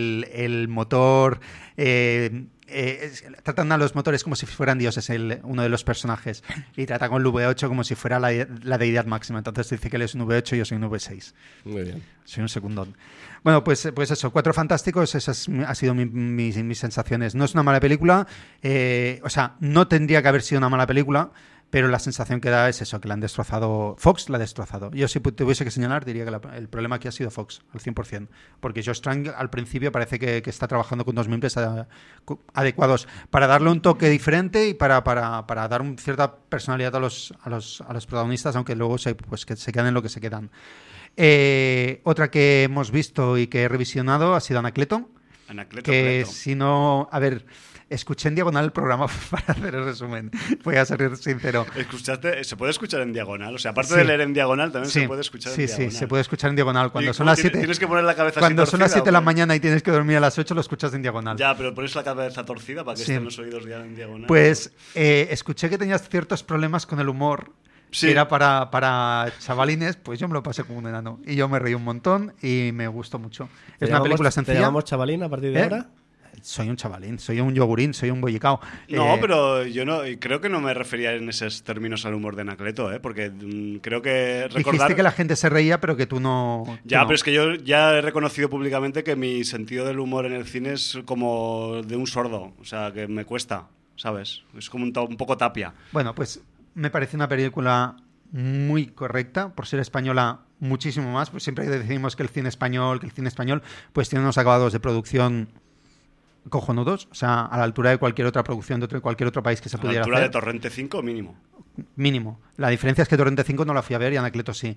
el motor... tratan a los motores como si fueran dioses, uno de los personajes, y trata con el V8 como si fuera la deidad máxima. Entonces dice que él es un V8 y yo soy un V6. Muy bien. Soy un segundón. Bueno, pues eso, Cuatro Fantásticos, esas ha sido mis sensaciones. No es una mala película, o sea, no tendría que haber sido una mala película, pero la sensación que da es eso, que la han destrozado. Fox la ha destrozado. Yo si tuviese que señalar, diría que el problema aquí ha sido Fox, al 100%. Porque Josh Trank al principio parece que está trabajando con dos miembros adecuados para darle un toque diferente y para dar cierta personalidad a los protagonistas, aunque luego que se quedan en lo que se quedan. Otra que hemos visto y que he revisionado ha sido Anacleto. Anacleto, Que Cleto. si no... A ver, escuché en diagonal el programa para hacer el resumen. Voy a ser sincero. ¿Se puede escuchar en diagonal? O sea, aparte Sí. de leer en diagonal, también Sí, se puede escuchar sí, en diagonal. sí, se puede escuchar en diagonal. Cuando ¿Y son cómo las 7... Tienes que poner la cabeza Cuando así son las torcida, 7 de la ¿o qué? mañana y tienes que dormir a las 8, lo escuchas en diagonal. Ya, pero pones la cabeza torcida para que Sí. estén los oídos ya en diagonal. Pues escuché que tenías ciertos problemas con el humor. Sí. Que era para chavalines, pues yo me lo pasé como un enano. Y yo me reí un montón y me gustó mucho. Es una película ¿Te sencilla. llamamos chavalín a partir de ¿Eh? ahora? soy un chavalín, soy un yogurín, soy un bollicao. No, pero yo no creo que no me refería en esos términos al humor de Anacleto, porque creo que recordar... Dijiste que la gente se reía, pero que tú no... Ya, tú no. pero es que yo ya he reconocido públicamente que mi sentido del humor en el cine es como de un sordo, o sea, que me cuesta, ¿sabes? Es como un poco Tapia. Bueno, pues me parece una película muy correcta, por ser española muchísimo más, pues siempre decimos que el cine español pues tiene unos acabados de producción cojonudos, o sea, a la altura de cualquier otra producción de cualquier otro país que se A la pudiera altura hacer. de Torrente 5 mínimo. Mínimo. La diferencia es que Torrente 5 no la fui a ver y Anacleto sí.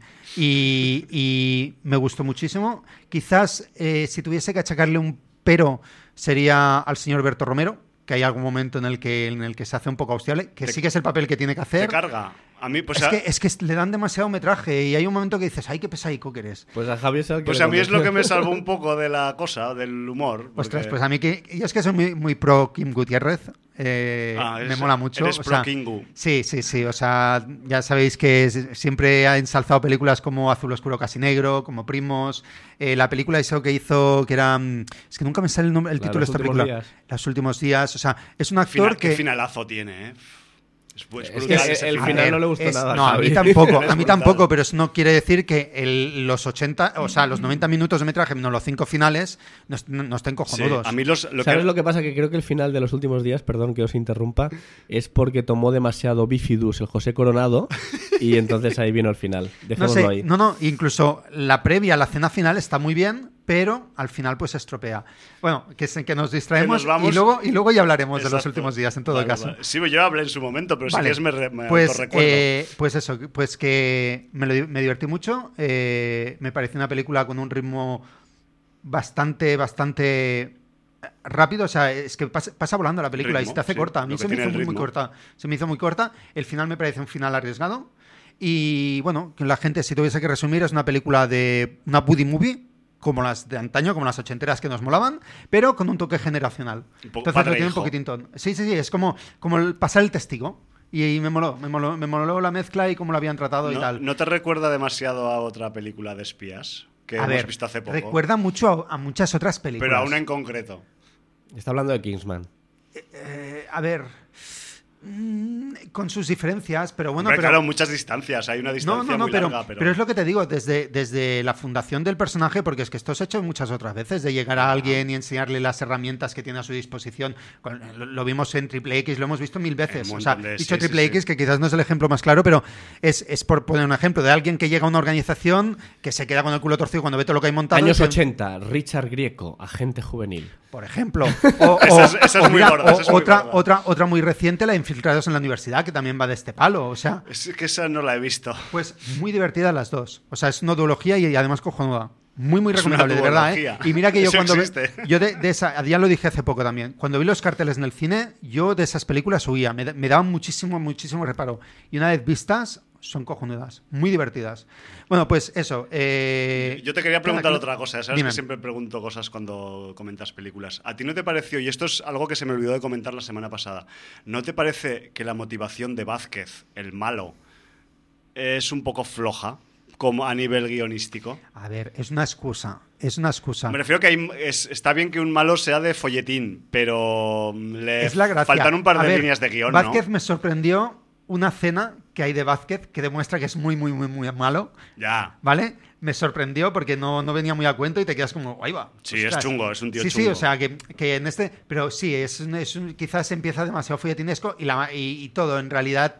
Y me gustó muchísimo. Quizás si tuviese que achacarle un pero sería al señor Berto Romero, que hay algún momento en el que se hace un poco austiable, que sí que es el papel que tiene que hacer. Te carga. A mí, pues, Es que le dan demasiado metraje y hay un momento que dices, ay, qué pesadico que eres. Pues a Javi es el que pues le a mí es lo que convence. me salvó un poco de la cosa, del humor. porque- Ostras, pues a mí que yo es que soy muy pro Kim Gutiérrez. Me mola mucho. Eres o pro sea, Kingu. Sí. O sea, ya sabéis que siempre ha ensalzado películas como Azul Oscuro Casi Negro, como Primos. La película eso que hizo, que era... Es que nunca me sale el título de Los esta últimos película. días. Los últimos días. O sea, es un actor Qué que... finalazo tiene, ¿eh? Es Es brutal que ese el final. final no le gustó nada a No, a Javi. mí tampoco, Es a mí brutal. tampoco, pero eso no quiere decir que los 80, o sea, los 90 minutos de metraje, no los 5 finales, no estén Sí, cojonudos. a mí lo ¿Sabes lo que pasa? Que creo que el final de los últimos días, perdón que os interrumpa, es porque tomó demasiado bifidus el José Coronado y entonces ahí vino el final. No Dejémoslo sé, ahí. no, incluso la previa, la cena final está muy bien, pero al final pues se estropea. Bueno, que nos distraemos Que nos vamos. y luego ya hablaremos de los Exacto. últimos días, en todo Vale, caso. vale. Sí, yo hablé en su momento, pero Vale. si quieres me pues, autorrecuerdo. pues eso, pues que me divertí mucho. Me pareció una película con un ritmo bastante rápido. O sea, es que pasa volando la película y Ritmo, se te hace sí, corta. A mí lo que se me tiene hizo el muy ritmo. corta. Se me hizo muy corta. El final me parece un final arriesgado. Y bueno, que la gente, si tuviese que resumir, es una película de una buddy movie, como las de antaño, como las ochenteras que nos molaban, pero con un toque generacional. Un poco Entonces padre lo tiene un hijo. poquitín ton. Sí, es como pasar el testigo. Y me moló la mezcla y cómo lo habían tratado y tal. ¿No te recuerda demasiado a otra película de espías que A hemos ver, visto hace poco? recuerda mucho a muchas otras películas. Pero a una en concreto. Está hablando de Kingsman. A ver, con sus diferencias, pero bueno, Hombre, pero... claro, muchas distancias. Hay una distancia muy larga, pero es lo que te digo, desde la fundación del personaje, porque es que esto se ha hecho muchas otras veces, de llegar a alguien y enseñarle las herramientas que tiene a su disposición. Lo vimos en Triple X, lo hemos visto mil veces. Un O sea, montón de- dicho sí, Triple sí, X, sí. que quizás no es el ejemplo más claro, pero es por poner un ejemplo de alguien que llega a una organización que se queda con el culo torcido cuando ve todo lo que hay montado. Años y que- 80, Richard Grieco, agente juvenil. Por ejemplo. Esa es muy mira, gorda, esa es muy gorda. otra muy reciente, la de Infiltrados en la Universidad, que también va de este palo. O sea, Es que esa no la he visto. pues muy divertida las dos. O sea, es una duología y además cojonuda. Muy Es una recomendable, de verdad, ¿eh? duología. Y mira que yo Eso cuando... existe. Yo de esa... Ya lo dije hace poco también. Cuando vi los carteles en el cine, yo de esas películas huía. Me daban muchísimo reparo. Y una vez vistas, son cojonudas. Muy divertidas. Bueno, pues eso. Yo te quería preguntar otra cosa. Sabes Dime. que siempre pregunto cosas cuando comentas películas. ¿A ti no te pareció, y esto es algo que se me olvidó de comentar la semana pasada, ¿no te parece que la motivación de Vázquez, el malo, es un poco floja como a nivel guionístico? A ver, es una excusa. Es una excusa. Me refiero que está bien que un malo sea de folletín, pero le Es la gracia. faltan un par A de ver, líneas de guión, Vázquez ¿no? me sorprendió una cena que hay de Vázquez que demuestra que es muy malo, Ya. ¿vale? Me sorprendió porque no venía muy a cuento y te quedas como, ahí va. Sí, es chungo, es un tío sí, chungo. Sí, o sea, que en este... Pero sí, quizás empieza demasiado folletinesco y todo, en realidad...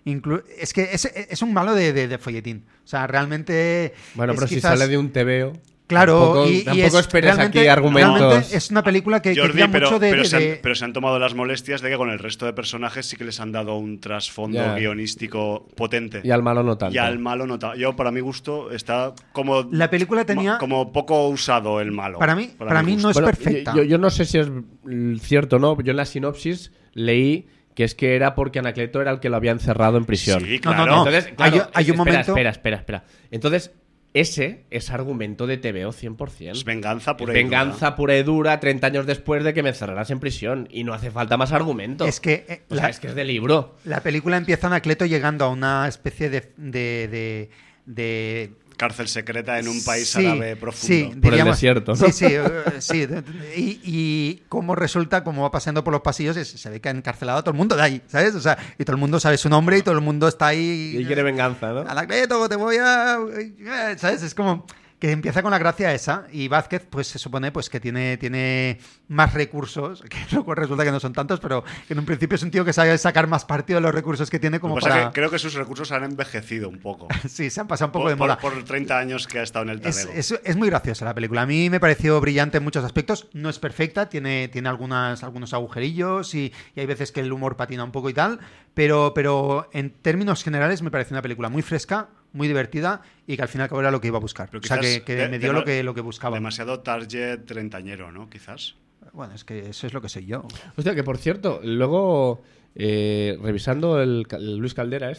Es que es un malo de folletín. O sea, realmente... Bueno, es pero si quizás- sale de un TVO... Claro, tampoco esperes aquí argumentos. realmente es una película que Jordi, tira pero, mucho de... pero se han tomado las molestias de que con el resto de personajes sí que les han dado un trasfondo Ya. guionístico potente. Y al malo no tanto. Y al malo no tanto. Yo, para mi gusto, está como... La película tenía... Como poco usado el malo. Para mí mi no es gusto. perfecta. Yo no sé si es cierto o no. Yo en la sinopsis leí que es que era porque Anacleto era el que lo había encerrado en prisión. Sí, No, claro. no. Entonces, claro, Hay un momento... Espera. Entonces, ese es argumento de TVO 100%. Es venganza pura Es y dura. venganza pura y dura 30 años después de que me encerraras en prisión. Y no hace falta más argumento. Es que... O sea, es que es de libro. La película empieza Anacleto llegando a una especie de cárcel secreta en un país Sí, árabe profundo. sí, Por el diríamos- desierto, ¿no? Sí, sí, sí. Y cómo resulta, como va paseando por los pasillos, se ve que ha encarcelado a todo el mundo de ahí, ¿sabes? O sea, y todo el mundo sabe su nombre y todo el mundo está ahí. Y quiere venganza, ¿no? Anacleto, te voy a... ¿Sabes? Es como que empieza con la gracia esa y Vázquez pues se supone pues que tiene más recursos, que luego resulta que no son tantos, pero que en un principio es un tío que sabe sacar más partido de los recursos que tiene Lo como que pasa es para... que creo que sus recursos han envejecido un poco. Sí, se han pasado un poco de moda. Por 30 años que ha estado en el Es, talego. es muy graciosa la película. A mí me pareció brillante en muchos aspectos. No es perfecta, tiene algunos agujerillos y hay veces que el humor patina un poco y tal. Pero en términos generales me parece una película muy fresca, muy divertida y que al fin y al cabo era lo que iba a buscar. Pero O sea, quizás que me dio lo que buscaba. Demasiado target treintañero, ¿no? Quizás. Bueno, es que eso es lo que soy yo. Hostia, que por cierto, luego, revisando el Luis Caldera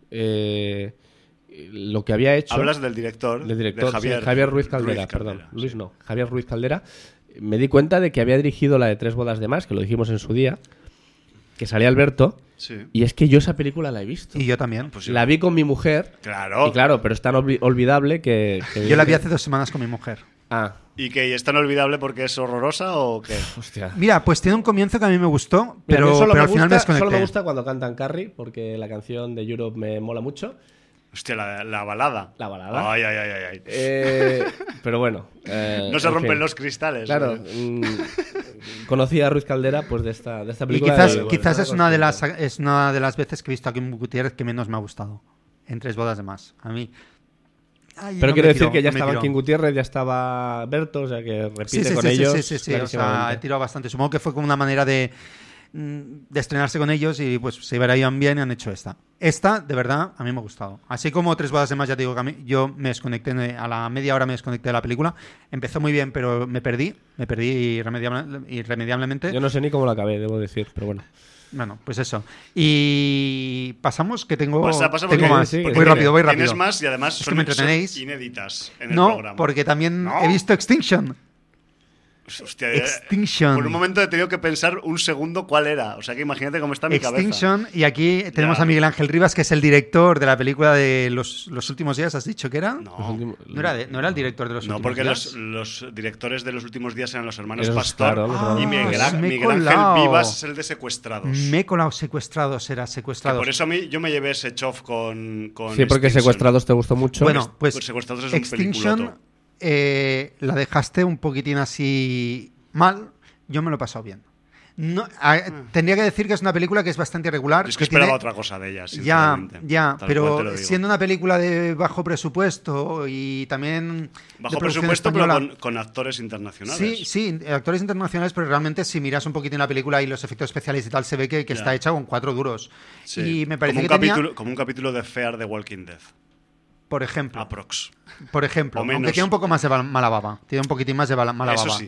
lo que había hecho... Hablas del director, del director, de sí, Javier Ruiz Caldera, perdón. sí. Luis no, Javier Ruiz Caldera. Me di cuenta de que había dirigido la de Tres bodas de más, que lo dijimos en su día, que salía Alberto, Sí. y es que yo esa película la he visto. Y yo también. Pues sí. La vi con mi mujer, Claro. y claro, pero es tan olvidable que Yo la vi hace 2 semanas con mi mujer. Ah, ¿Y que es tan olvidable porque es horrorosa o qué? hostia. Mira, pues tiene un comienzo que a mí me gustó, Mira, a mí pero solo me al final me gusta- desconecté. Solo me gusta cuando cantan Carrie, porque la canción de Europe me mola mucho. Hostia, la balada. La balada. Ay, ay, ay, ay, ay. Pero bueno. No se en rompen fin. los cristales. Claro. Conocí a Ruiz Caldera pues de esta Y película. quizás, bueno, quizás no es una de las conozco. es una de las veces que he visto a Kim Gutiérrez que menos me ha gustado. En Tres bodas de más. A mí. Ay, Pero no quiero me decir tiró, que ya no me estaba tiró. King Gutiérrez, ya estaba Berto, o sea que repite Sí, sí, con sí, ellos. sí, sí, sí. O sea, clarísimamente. he tirado bastante. Supongo que fue como una manera de estrenarse con ellos y pues se verían bien y han hecho esta. Esta, de verdad, a mí me ha gustado. Así como Tres bodas de más, ya te digo que a mí, yo me desconecté, a la media hora me desconecté de la película. Empezó muy bien, pero me perdí irremediablemente. Yo no sé ni cómo la acabé, debo decir, pero bueno. Bueno, pues eso. Y pasamos, que tengo, Pasa tengo porque- más. sí, porque Voy rápido, voy Tienes rápido. más y además Es que me entretenéis. son inéditas en el No, programa. porque también ¿No? he visto Extinction. Hostia, Extinction. Por un momento he tenido que pensar un segundo cuál era. O sea que imagínate cómo está mi cabeza. Extinction, y aquí tenemos Ya. a Miguel Ángel Rivas, que es el director de la película de los últimos días, ¿has dicho que era? Los No, últimos- No era el director de los no últimos porque días. los directores de los últimos días eran los hermanos Esos, Pastor claro, los hermanos y Miguel, Pastor. Me he Miguel Ángel colado. Vivas es el de Secuestrados. Me he colado secuestrados, era Que secuestrados. por eso a mí yo me llevé ese chof con Sí, porque Extinction. Secuestrados te gustó mucho. Bueno, pues Pues Secuestrados es un Extinction peliculoto. la dejaste un poquitín así mal. Yo me lo he pasado bien. No, tendría que decir que es una película que es bastante irregular. Yo es que que esperaba tiene- otra cosa de ella, Ya, sinceramente. ya, Tal cual te pero lo digo. siendo una película de bajo presupuesto y también Bajo de producción presupuesto, pero española. con actores internacionales. Sí, sí, actores internacionales, pero realmente si miras un poquitín la película y los efectos especiales y tal, se ve que Ya. está hecha con 4 duros. Sí. Y me parece como que un tenía, capítulo, como un capítulo de Fear de Walking Dead. por ejemplo, Aprox. por ejemplo, o menos. aunque tiene un poco más de mala baba, tiene un poquitín más de mala Eso baba. sí.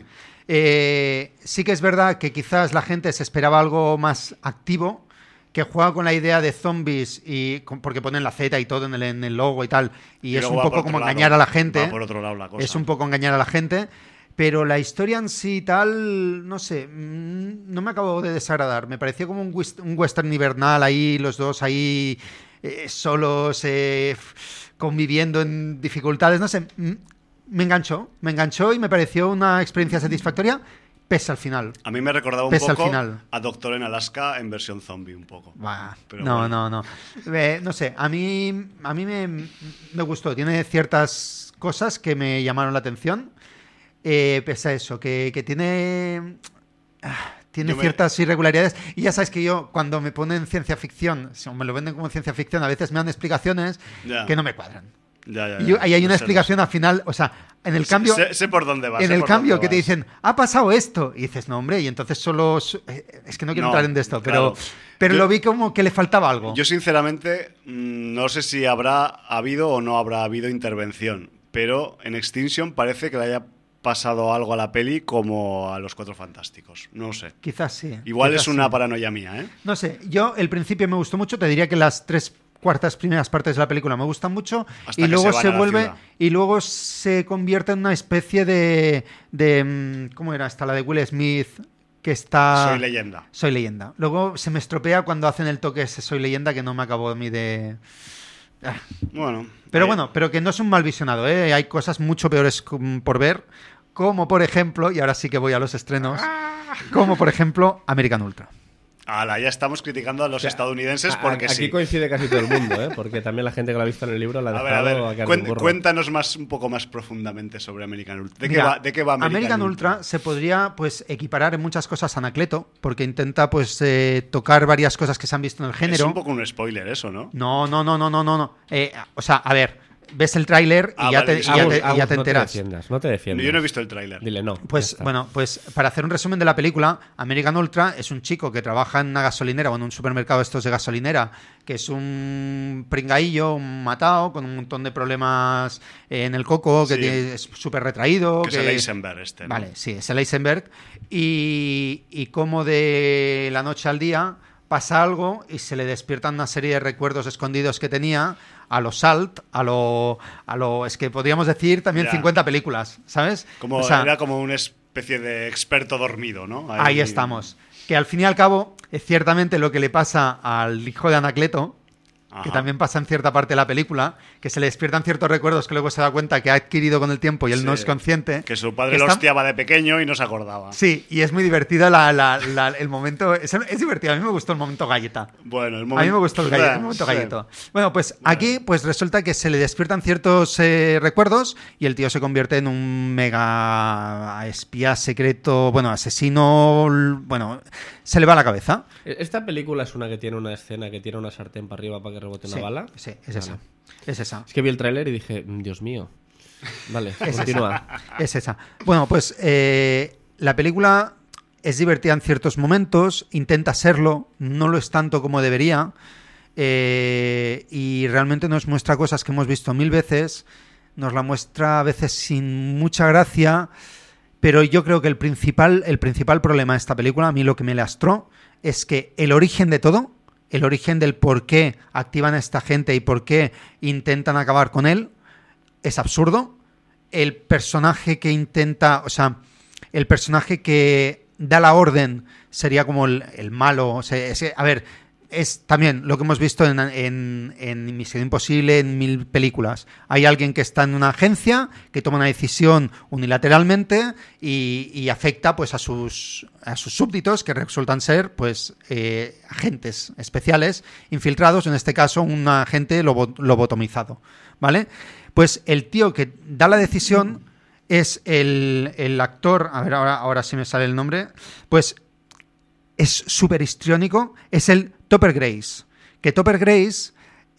Sí que es verdad que quizás la gente se esperaba algo más activo, que juega con la idea de zombies y porque ponen la Z y todo en el logo y tal, y es luego un va por poco otro como lado. engañar a la gente. Va por otro lado la cosa. Es un poco engañar a la gente, pero la historia en sí tal, no sé, no me acabó de desagradar. Me pareció como un western invernal ahí, los dos ahí solos, conviviendo en dificultades, no sé. Me enganchó y me pareció una experiencia satisfactoria, pese al final. A mí me recordaba un Pese al poco final. a Doctor en Alaska en versión zombie, un poco. Bah, Pero no, bueno. no. No sé, a mí me gustó. Tiene ciertas cosas que me llamaron la atención. Pese a eso, que tiene Yo me- ciertas irregularidades. Y ya sabes que yo, cuando me ponen ciencia ficción, si me lo venden como ciencia ficción, a veces me dan explicaciones Ya. que no me cuadran. Ya, Y ahí hay una no sé, explicación al final, o sea, en el cambio... Sé por dónde vas. En sé el por cambio dónde que te vas. dicen, ha pasado esto, y dices, no, hombre, y entonces solo... es que no quiero No, entrar en esto, claro. pero Yo- lo vi como que le faltaba algo. Yo, sinceramente, no sé si habrá habido o no habrá habido intervención, pero en Extinction parece que le haya pasado algo a la peli como a Los Cuatro Fantásticos. No sé. Quizás sí. Igual quizás es una sí. paranoia mía, ¿eh? No sé, yo el principio me gustó mucho, te diría que las 3/4 primeras partes de la película me gustan mucho Hasta y que luego se van se a la vuelve ciudad. y luego se convierte en una especie de ¿cómo era? Hasta la de Will Smith que está Soy leyenda. Soy leyenda. Luego se me estropea cuando hacen el toque ese Soy leyenda que no me acabó a mí Bueno. Pero ahí- bueno, pero que no es un mal visionado, ¿eh? Hay cosas mucho peores por ver, como por ejemplo, y ahora sí que voy a los estrenos, como por ejemplo American Ultra. Ala, ya estamos criticando a los estadounidenses porque Aquí sí. coincide casi todo el mundo, ¿eh? Porque también la gente que lo ha visto en el libro la ha A dejado ver, a quedar de burro. cuéntanos un poco más profundamente sobre American Ultra. Mira, ¿De qué va American Ultra? Se podría pues equiparar en muchas cosas a Anacleto, porque intenta pues tocar varias cosas que se han visto en el Es género. un poco un spoiler eso, ¿no? No. O sea, a ver, ves el tráiler y Ah, ya vale, te, sí. y ya Agus, te- y ya te no enteras. No te defiendas. Yo no he visto el tráiler. Dile no. Pues ya está. bueno, pues para hacer un resumen de la película, American Ultra es un chico que trabaja en una gasolinera o en un supermercado estos de gasolinera, que es un pringaillo, un matao, con un montón de problemas en el coco, que Sí. es súper retraído. Que es el Eisenberg este, ¿no? Vale, sí, es el Eisenberg. Y como de la noche al día pasa algo y se le despiertan una serie de recuerdos escondidos que tenía a lo Salt, a lo es que podríamos decir también Ya. 50 películas, ¿sabes? Como, O sea, era como una especie de experto dormido, ¿no? ahí estamos. Que al fin y al cabo es ciertamente lo que le pasa al hijo de Anacleto, que Ajá. también pasa en cierta parte de la película, que se le despiertan ciertos recuerdos que luego se da cuenta que ha adquirido con el tiempo y él no Sí. es consciente. Que su padre que lo está- hostiaba de pequeño y no se acordaba. Sí, y es muy divertido el momento. Es divertido, a mí me gustó el momento galleta. Bueno, el A momento... mí me gustó el momento Sí. galleto. Bueno, pues aquí pues resulta que se le despiertan ciertos recuerdos y el tío se convierte en un mega espía secreto, bueno, asesino, bueno, se le va la cabeza. Esta película es una que tiene una escena que tira una sartén para arriba para que rebote una Sí, bala. sí, es Vale. esa. Es esa. Es que vi el tráiler y dije, Dios mío. Vale, continúa. Es esa. Bueno, pues la película es divertida en ciertos momentos, intenta serlo, no lo es tanto como debería, y realmente nos muestra cosas que hemos visto 1000 veces, nos la muestra a veces sin mucha gracia, pero yo creo que el principal problema de esta película, a mí lo que me lastró, es que el origen de todo, el origen del por qué activan a esta gente y por qué intentan acabar con él, es absurdo. El personaje que intenta, o sea, el personaje que da la orden sería como el malo. O sea, a ver, es también lo que hemos visto en Misión Imposible, en 1000 películas. Hay alguien que está en una agencia, que toma una decisión unilateralmente y afecta pues a sus súbditos, que resultan ser pues agentes especiales infiltrados, en este caso un agente lobotomizado, ¿vale? Pues el tío que da la decisión es el actor, a ver, ahora sí me sale el nombre, pues es súper histriónico, es el Topper Grace. Que Topper Grace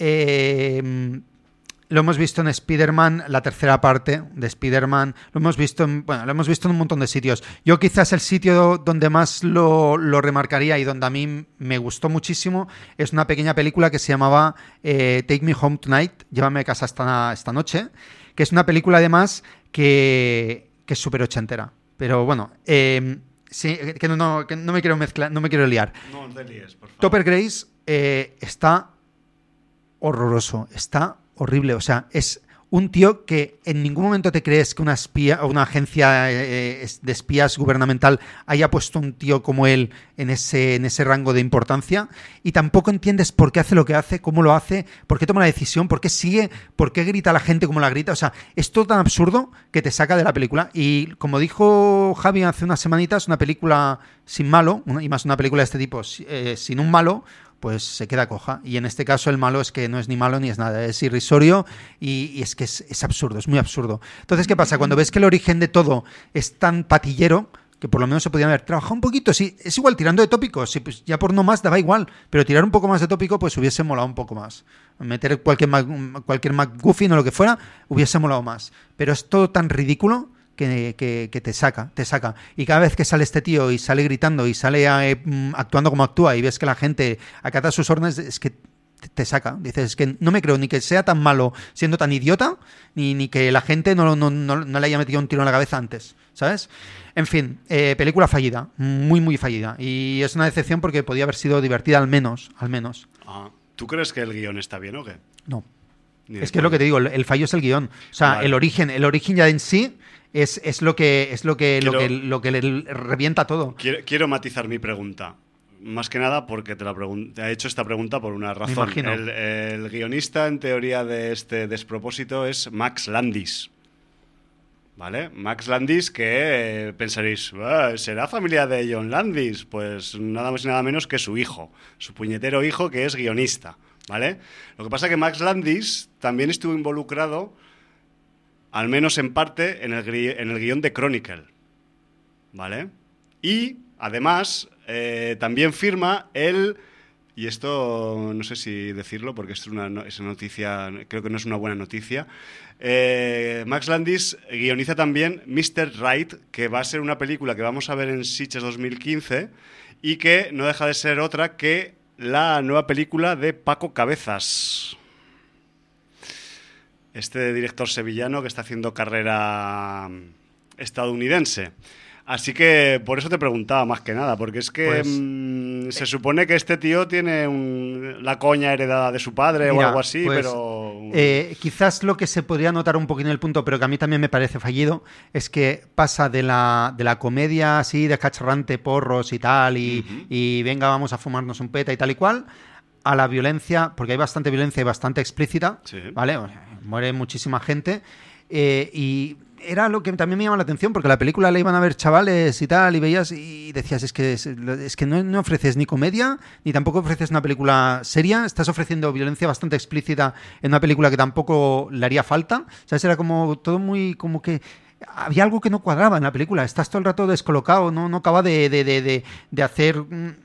lo hemos visto en Spider-Man, la tercera parte de Spider-Man, lo hemos visto en un montón de sitios. Yo quizás el sitio donde más lo remarcaría y donde a mí me gustó muchísimo es una pequeña película que se llamaba Take Me Home Tonight, Llévame a casa esta noche, que es una película además que es súper ochentera. Pero bueno, sí, que no me quiero mezclar, no me quiero liar. No te líes, por favor. Topper Grace está horroroso, está horrible. O sea, es un tío que en ningún momento te crees que una espía o una agencia de espías gubernamental haya puesto un tío como él en ese rango de importancia, y tampoco entiendes por qué hace lo que hace, cómo lo hace, por qué toma la decisión, por qué sigue, por qué grita a la gente como la grita. O sea, es todo tan absurdo que te saca de la película. Y como dijo Javi hace unas semanitas, una película sin malo, y más una película de este tipo sin un malo, pues se queda coja. Y en este caso el malo es que no es ni malo ni es nada, es irrisorio y es que es absurdo, es muy absurdo. Entonces, ¿qué pasa? Cuando ves que el origen de todo es tan patillero, que por lo menos se podían haber trabajado un poquito, sí, es igual tirando de tópicos, sí, pues ya por no más daba igual, pero tirar un poco más de tópico pues hubiese molado un poco más. Meter cualquier McGuffin o lo que fuera hubiese molado más. Pero es todo tan ridículo que te saca. Y cada vez que sale este tío y sale gritando y sale actuando como actúa y ves que la gente acata sus órdenes, es que te saca. Dices, es que no me creo ni que sea tan malo siendo tan idiota, ni que la gente no le haya metido un tiro en la cabeza antes, ¿sabes? En fin, película fallida, muy, muy fallida. Y es una decepción porque podía haber sido divertida al menos. Ah, ¿tú crees que el guión está bien o qué? No. Ni Es que es lo que te digo, el fallo es el guión. O sea, Vale. el origen ya en sí es lo que Quiero- le revienta todo. Quiero matizar mi pregunta. más que nada porque te ha hecho esta pregunta por una razón. imagino. El guionista, en teoría, de este despropósito es Max Landis. ¿Vale? Max Landis, que pensaréis, ¿será familia de John Landis? Pues nada más y nada menos que su hijo, su puñetero hijo, que es guionista, ¿vale? Lo que pasa es que Max Landis también estuvo involucrado, al menos en parte, en el guión de Chronicle, ¿vale? Y, además, también firma y esto no sé si decirlo porque esto es una noticia, creo que no es una buena noticia. Max Landis guioniza también Mr. Right, que va a ser una película que vamos a ver en Sitges 2015 y que no deja de ser otra que la nueva película de Paco Cabezas. Este director sevillano que está haciendo carrera estadounidense. Así que por eso te preguntaba más que nada, porque es que se supone que este tío tiene la coña heredada de su padre o algo así, pues, pero... quizás lo que se podría notar un poquito en el punto, pero que a mí también me parece fallido, es que pasa de la comedia así, de cacharrante, porros y tal, y venga, vamos a fumarnos un peta y tal y cual, a la violencia, porque hay bastante violencia y bastante explícita, Sí. ¿vale? O sea, muere muchísima gente, y... Era lo que también me llama la atención, porque la película la iban a ver chavales y tal, y veías y decías, es que no ofreces ni comedia, ni tampoco ofreces una película seria, estás ofreciendo violencia bastante explícita en una película que tampoco le haría falta. O sea, era como todo muy, como que había algo que no cuadraba en la película, estás todo el rato descolocado, no acaba de hacer...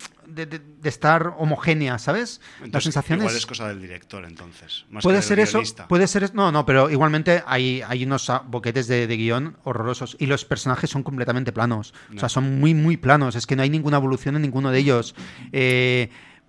De estar homogénea, ¿sabes? Entonces, las sensaciones... igual es cosa del director, entonces. Más Puede que ser del eso, guionista. puede ser eso. No, pero igualmente hay unos boquetes de guión horrorosos y los personajes son completamente planos. O sea, son muy, muy planos. Es que no hay ninguna evolución en ninguno de ellos. Es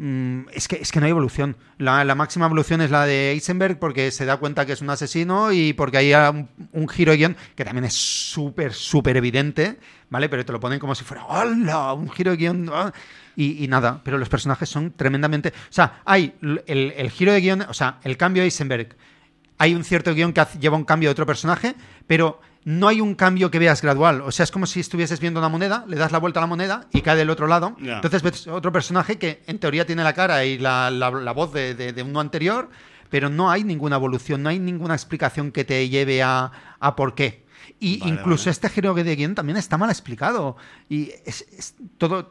que no hay evolución. La máxima evolución es la de Eisenberg porque se da cuenta que es un asesino y porque hay un giro de guión que también es súper, súper evidente, ¿vale? Pero te lo ponen como si fuera ¡hola! Un giro de guión... ¡ah! Y nada, pero los personajes son tremendamente... O sea, hay el giro de guión, o sea, el cambio de Eisenberg. Hay un cierto guión que lleva un cambio de otro personaje, pero no hay un cambio que veas gradual. O sea, es como si estuvieses viendo una moneda, le das la vuelta a la moneda y cae del otro lado. Yeah. Entonces ves otro personaje que en teoría tiene la cara y la voz de uno anterior, pero no hay ninguna evolución, no hay ninguna explicación que te lleve a por qué. Y Vale, incluso vale. este giro de guión también está mal explicado. Y es todo...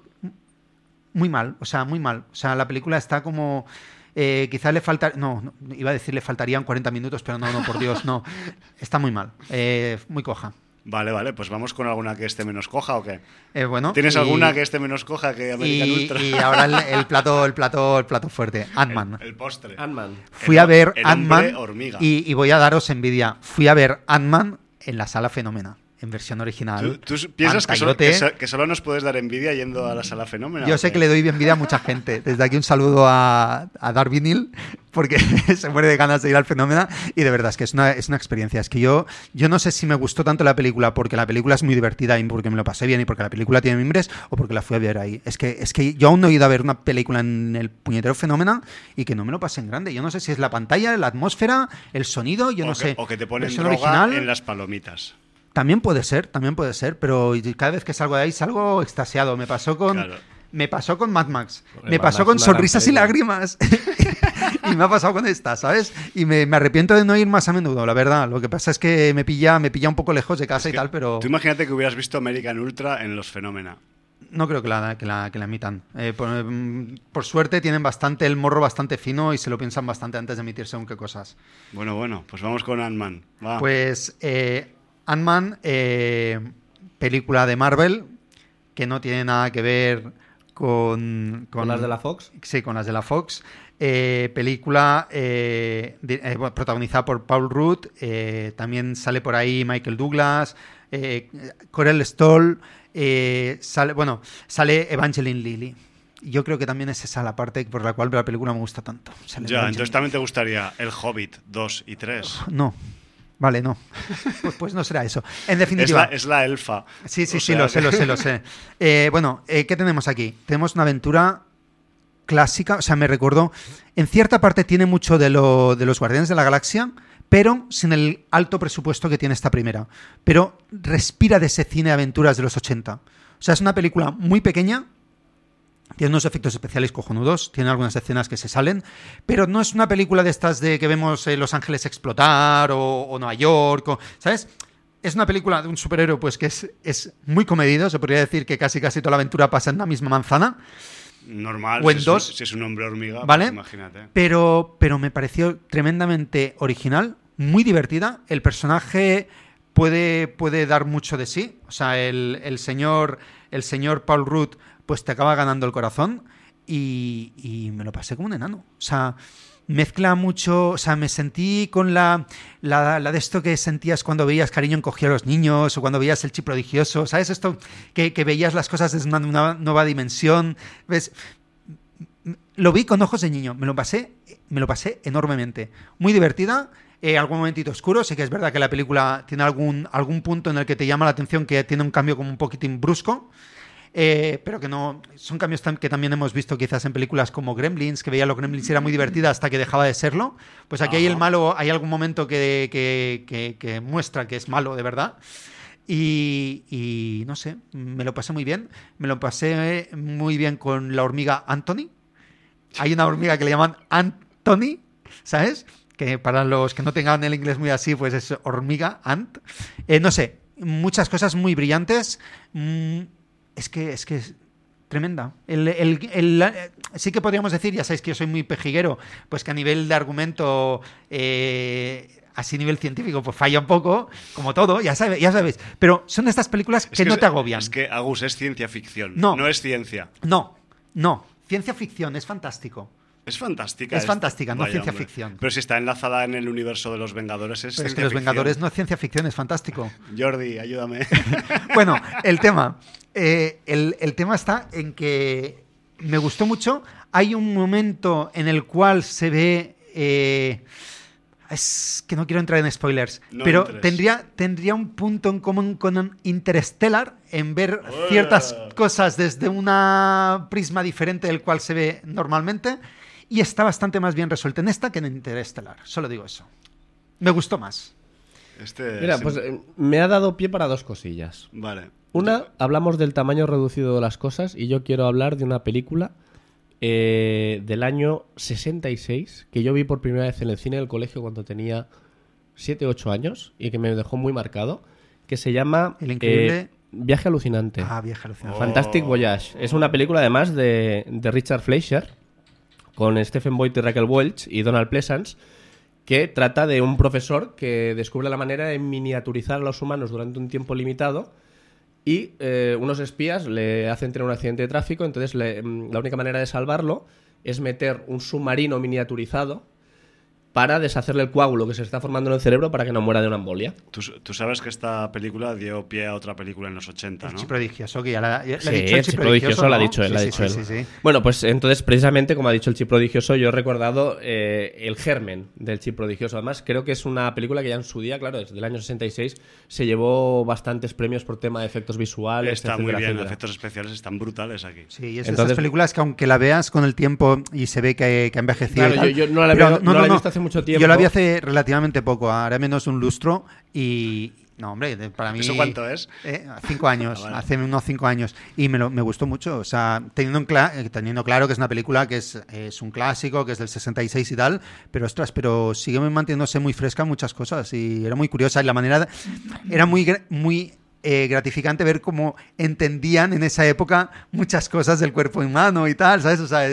muy mal, o sea, muy mal. O sea, la película está como... quizás le falta... No, iba a decir le faltarían 40 minutos, pero no, por Dios, no. Está muy mal, muy coja. Vale, pues vamos con alguna que esté menos coja, ¿o qué? Bueno, ¿Tienes alguna que esté menos coja que American Ultra? y ahora el plato fuerte, Ant-Man. El postre. Ant-Man. Fui a ver el hombre Ant-Man hormiga. y voy a daros envidia. Fui a ver Ant-Man en la sala Fenómena, en versión original. ¿Tú piensas que solo, Pantallote. que solo nos puedes dar envidia yendo a la sala Fenómena? Yo sé que le doy envidia a mucha gente. Desde aquí un saludo a Darby Neal, porque se muere de ganas de ir al Fenómena. Y de verdad, es que es una experiencia. Es que yo no sé si me gustó tanto la película porque la película es muy divertida y porque me lo pasé bien y porque la película tiene mimbres o porque la fui a ver ahí. Es que yo aún no he ido a ver una película en el puñetero Fenómena y que no me lo pasé en grande. Yo no sé si es la pantalla, la atmósfera, el sonido, yo no sé. O que te ponen Versión droga original, en las palomitas. También puede ser, pero cada vez que salgo de ahí salgo extasiado. Me pasó con Mad Max, Joder, me Mad pasó Max con es una gran Sonrisas y película. Lágrimas. Y me ha pasado con esta, ¿sabes? Y me arrepiento de no ir más a menudo, la verdad. Lo que pasa es que me pilla un poco lejos de casa y tal, pero Tú imagínate que hubieras visto American Ultra en los Fenómena. no creo que la emitan. Por suerte tienen el morro bastante fino y se lo piensan bastante antes de emitir según qué cosas. Bueno, pues vamos con Ant-Man. Va. Pues Ant-Man, película de Marvel, que no tiene nada que ver con ¿Con las de la Fox? Sí, con las de la Fox. Película protagonizada por Paul Rudd. También sale por ahí Michael Douglas, Corel Stoll. Sale Evangeline Lilly. Yo creo que también es esa la parte por la cual la película me gusta tanto. Sale Ya, Evangeline. entonces también te gustaría El Hobbit 2 y 3. No. Vale, no. Pues no será eso. En definitiva... Es la elfa. Sí, O sea, lo sé. ¿Qué tenemos aquí? Tenemos una aventura clásica, o sea, me recuerdo... En cierta parte tiene mucho de los Guardianes de la Galaxia, pero sin el alto presupuesto que tiene esta primera. Pero respira de ese cine de aventuras de los 80. O sea, es una película muy pequeña, Tiene unos efectos especiales cojonudos, tiene algunas escenas que se salen, pero no es una película de estas de que vemos Los Ángeles explotar o Nueva York, ¿sabes? Es una película de un superhéroe pues que es muy comedido, se podría decir que casi toda la aventura pasa en la misma manzana. Normal, O en si dos. si es un hombre hormiga, ¿Vale? pues imagínate. Pero me pareció tremendamente original, muy divertida. El personaje puede dar mucho de sí. O sea, el señor Paul Rudd pues te acaba ganando el corazón y me lo pasé como un enano. O sea, mezcla mucho, o sea, me sentí con la de esto que sentías cuando veías Cariño encogía a los niños o cuando veías El Chi prodigioso, ¿sabes? Esto que veías las cosas desde una nueva dimensión, ¿ves? Lo vi con ojos de niño, me lo pasé enormemente. Muy divertida, algún momentito oscuro, sí que es verdad que la película tiene algún punto en el que te llama la atención que tiene un cambio como un poquitín brusco. Pero que no son cambios que también hemos visto quizás en películas como Gremlins, que veía los Gremlins y era muy divertida hasta que dejaba de serlo. Pues aquí hay el malo, hay algún momento que muestra que es malo de verdad. Y no sé, me lo pasé muy bien. Me lo pasé muy bien con la hormiga Anthony. Hay una hormiga que le llaman Anthony, ¿sabes? Que para los que no tengan el inglés muy así, pues es hormiga, Ant. No sé, muchas cosas muy brillantes. Es que es tremenda. Sí que podríamos decir, ya sabéis que yo soy muy pejiguero, pues que a nivel de argumento, así a nivel científico, pues falla un poco, como todo, ya sabes. Pero son estas películas que no te agobian. Es que, Agus, es ciencia ficción. No. No es ciencia. No. Ciencia ficción, es fantástico. Es fantástica. Es fantástica, no Vaya, ciencia hombre. ficción. Pero si está enlazada en el universo de los Vengadores, es Pero es que ciencia Los ficción. Vengadores no es ciencia ficción, es fantástico. Jordi, ayúdame. Bueno, el tema. El tema está en que me gustó mucho. Hay un momento en el cual se ve... es que no quiero entrar en spoilers, No pero entres. tendría un punto en común con Interstellar en ver ciertas cosas desde una prisma diferente del cual se ve normalmente, y está bastante más bien resuelto en esta que en Interstellar. Solo digo eso. Me gustó más. Mira, pues me ha dado pie para dos cosillas. Vale. Una, hablamos del tamaño reducido de las cosas y yo quiero hablar de una película del año 66 que yo vi por primera vez en el cine del colegio cuando tenía 7 o 8 años y que me dejó muy marcado, que se llama El increíble... Viaje alucinante. Viaje alucinante. Fantastic Voyage. Es una película además de Richard Fleischer con Stephen Boyd y Raquel Welch y Donald Pleasance, que trata de un profesor que descubre la manera de miniaturizar a los humanos durante un tiempo limitado y unos espías le hacen tener un accidente de tráfico, entonces la única manera de salvarlo es meter un submarino miniaturizado para deshacerle el coágulo que se está formando en el cerebro para que no muera de una embolia. Tú sabes que esta película dio pie a otra película en los 80, El ¿no? Chi prodigioso, que ya la ha dicho Sí, el Chi prodigioso, lo ha ¿no? dicho él, lo ha Sí, dicho sí, él. sí. Bueno, pues entonces, precisamente, como ha dicho el Chi prodigioso, yo he recordado el germen del Chi prodigioso. Además, creo que es una película que ya en su día, claro, desde el año 66, se llevó bastantes premios por tema de efectos visuales, Está etcétera, muy bien, etcétera. efectos especiales están brutales aquí. Sí, y es de Entonces- esas películas que aunque la veas con el tiempo y se ve que ha envejecido... Claro, y tal, yo no la pero veo- no la he visto hace mucho tiempo. Yo la vi hace relativamente poco, ahora menos de un lustro y... No, hombre, para mí... ¿Eso cuánto es? 5 años, Ah, vale. hace unos 5 años. Y me gustó mucho, o sea, teniendo claro que es una película que es un clásico, que es del 66 y tal, pero ostras, pero sigue manteniéndose muy fresca en muchas cosas y era muy curiosa y la manera... Era muy gratificante ver cómo entendían en esa época muchas cosas del cuerpo humano y tal, ¿sabes? O sea,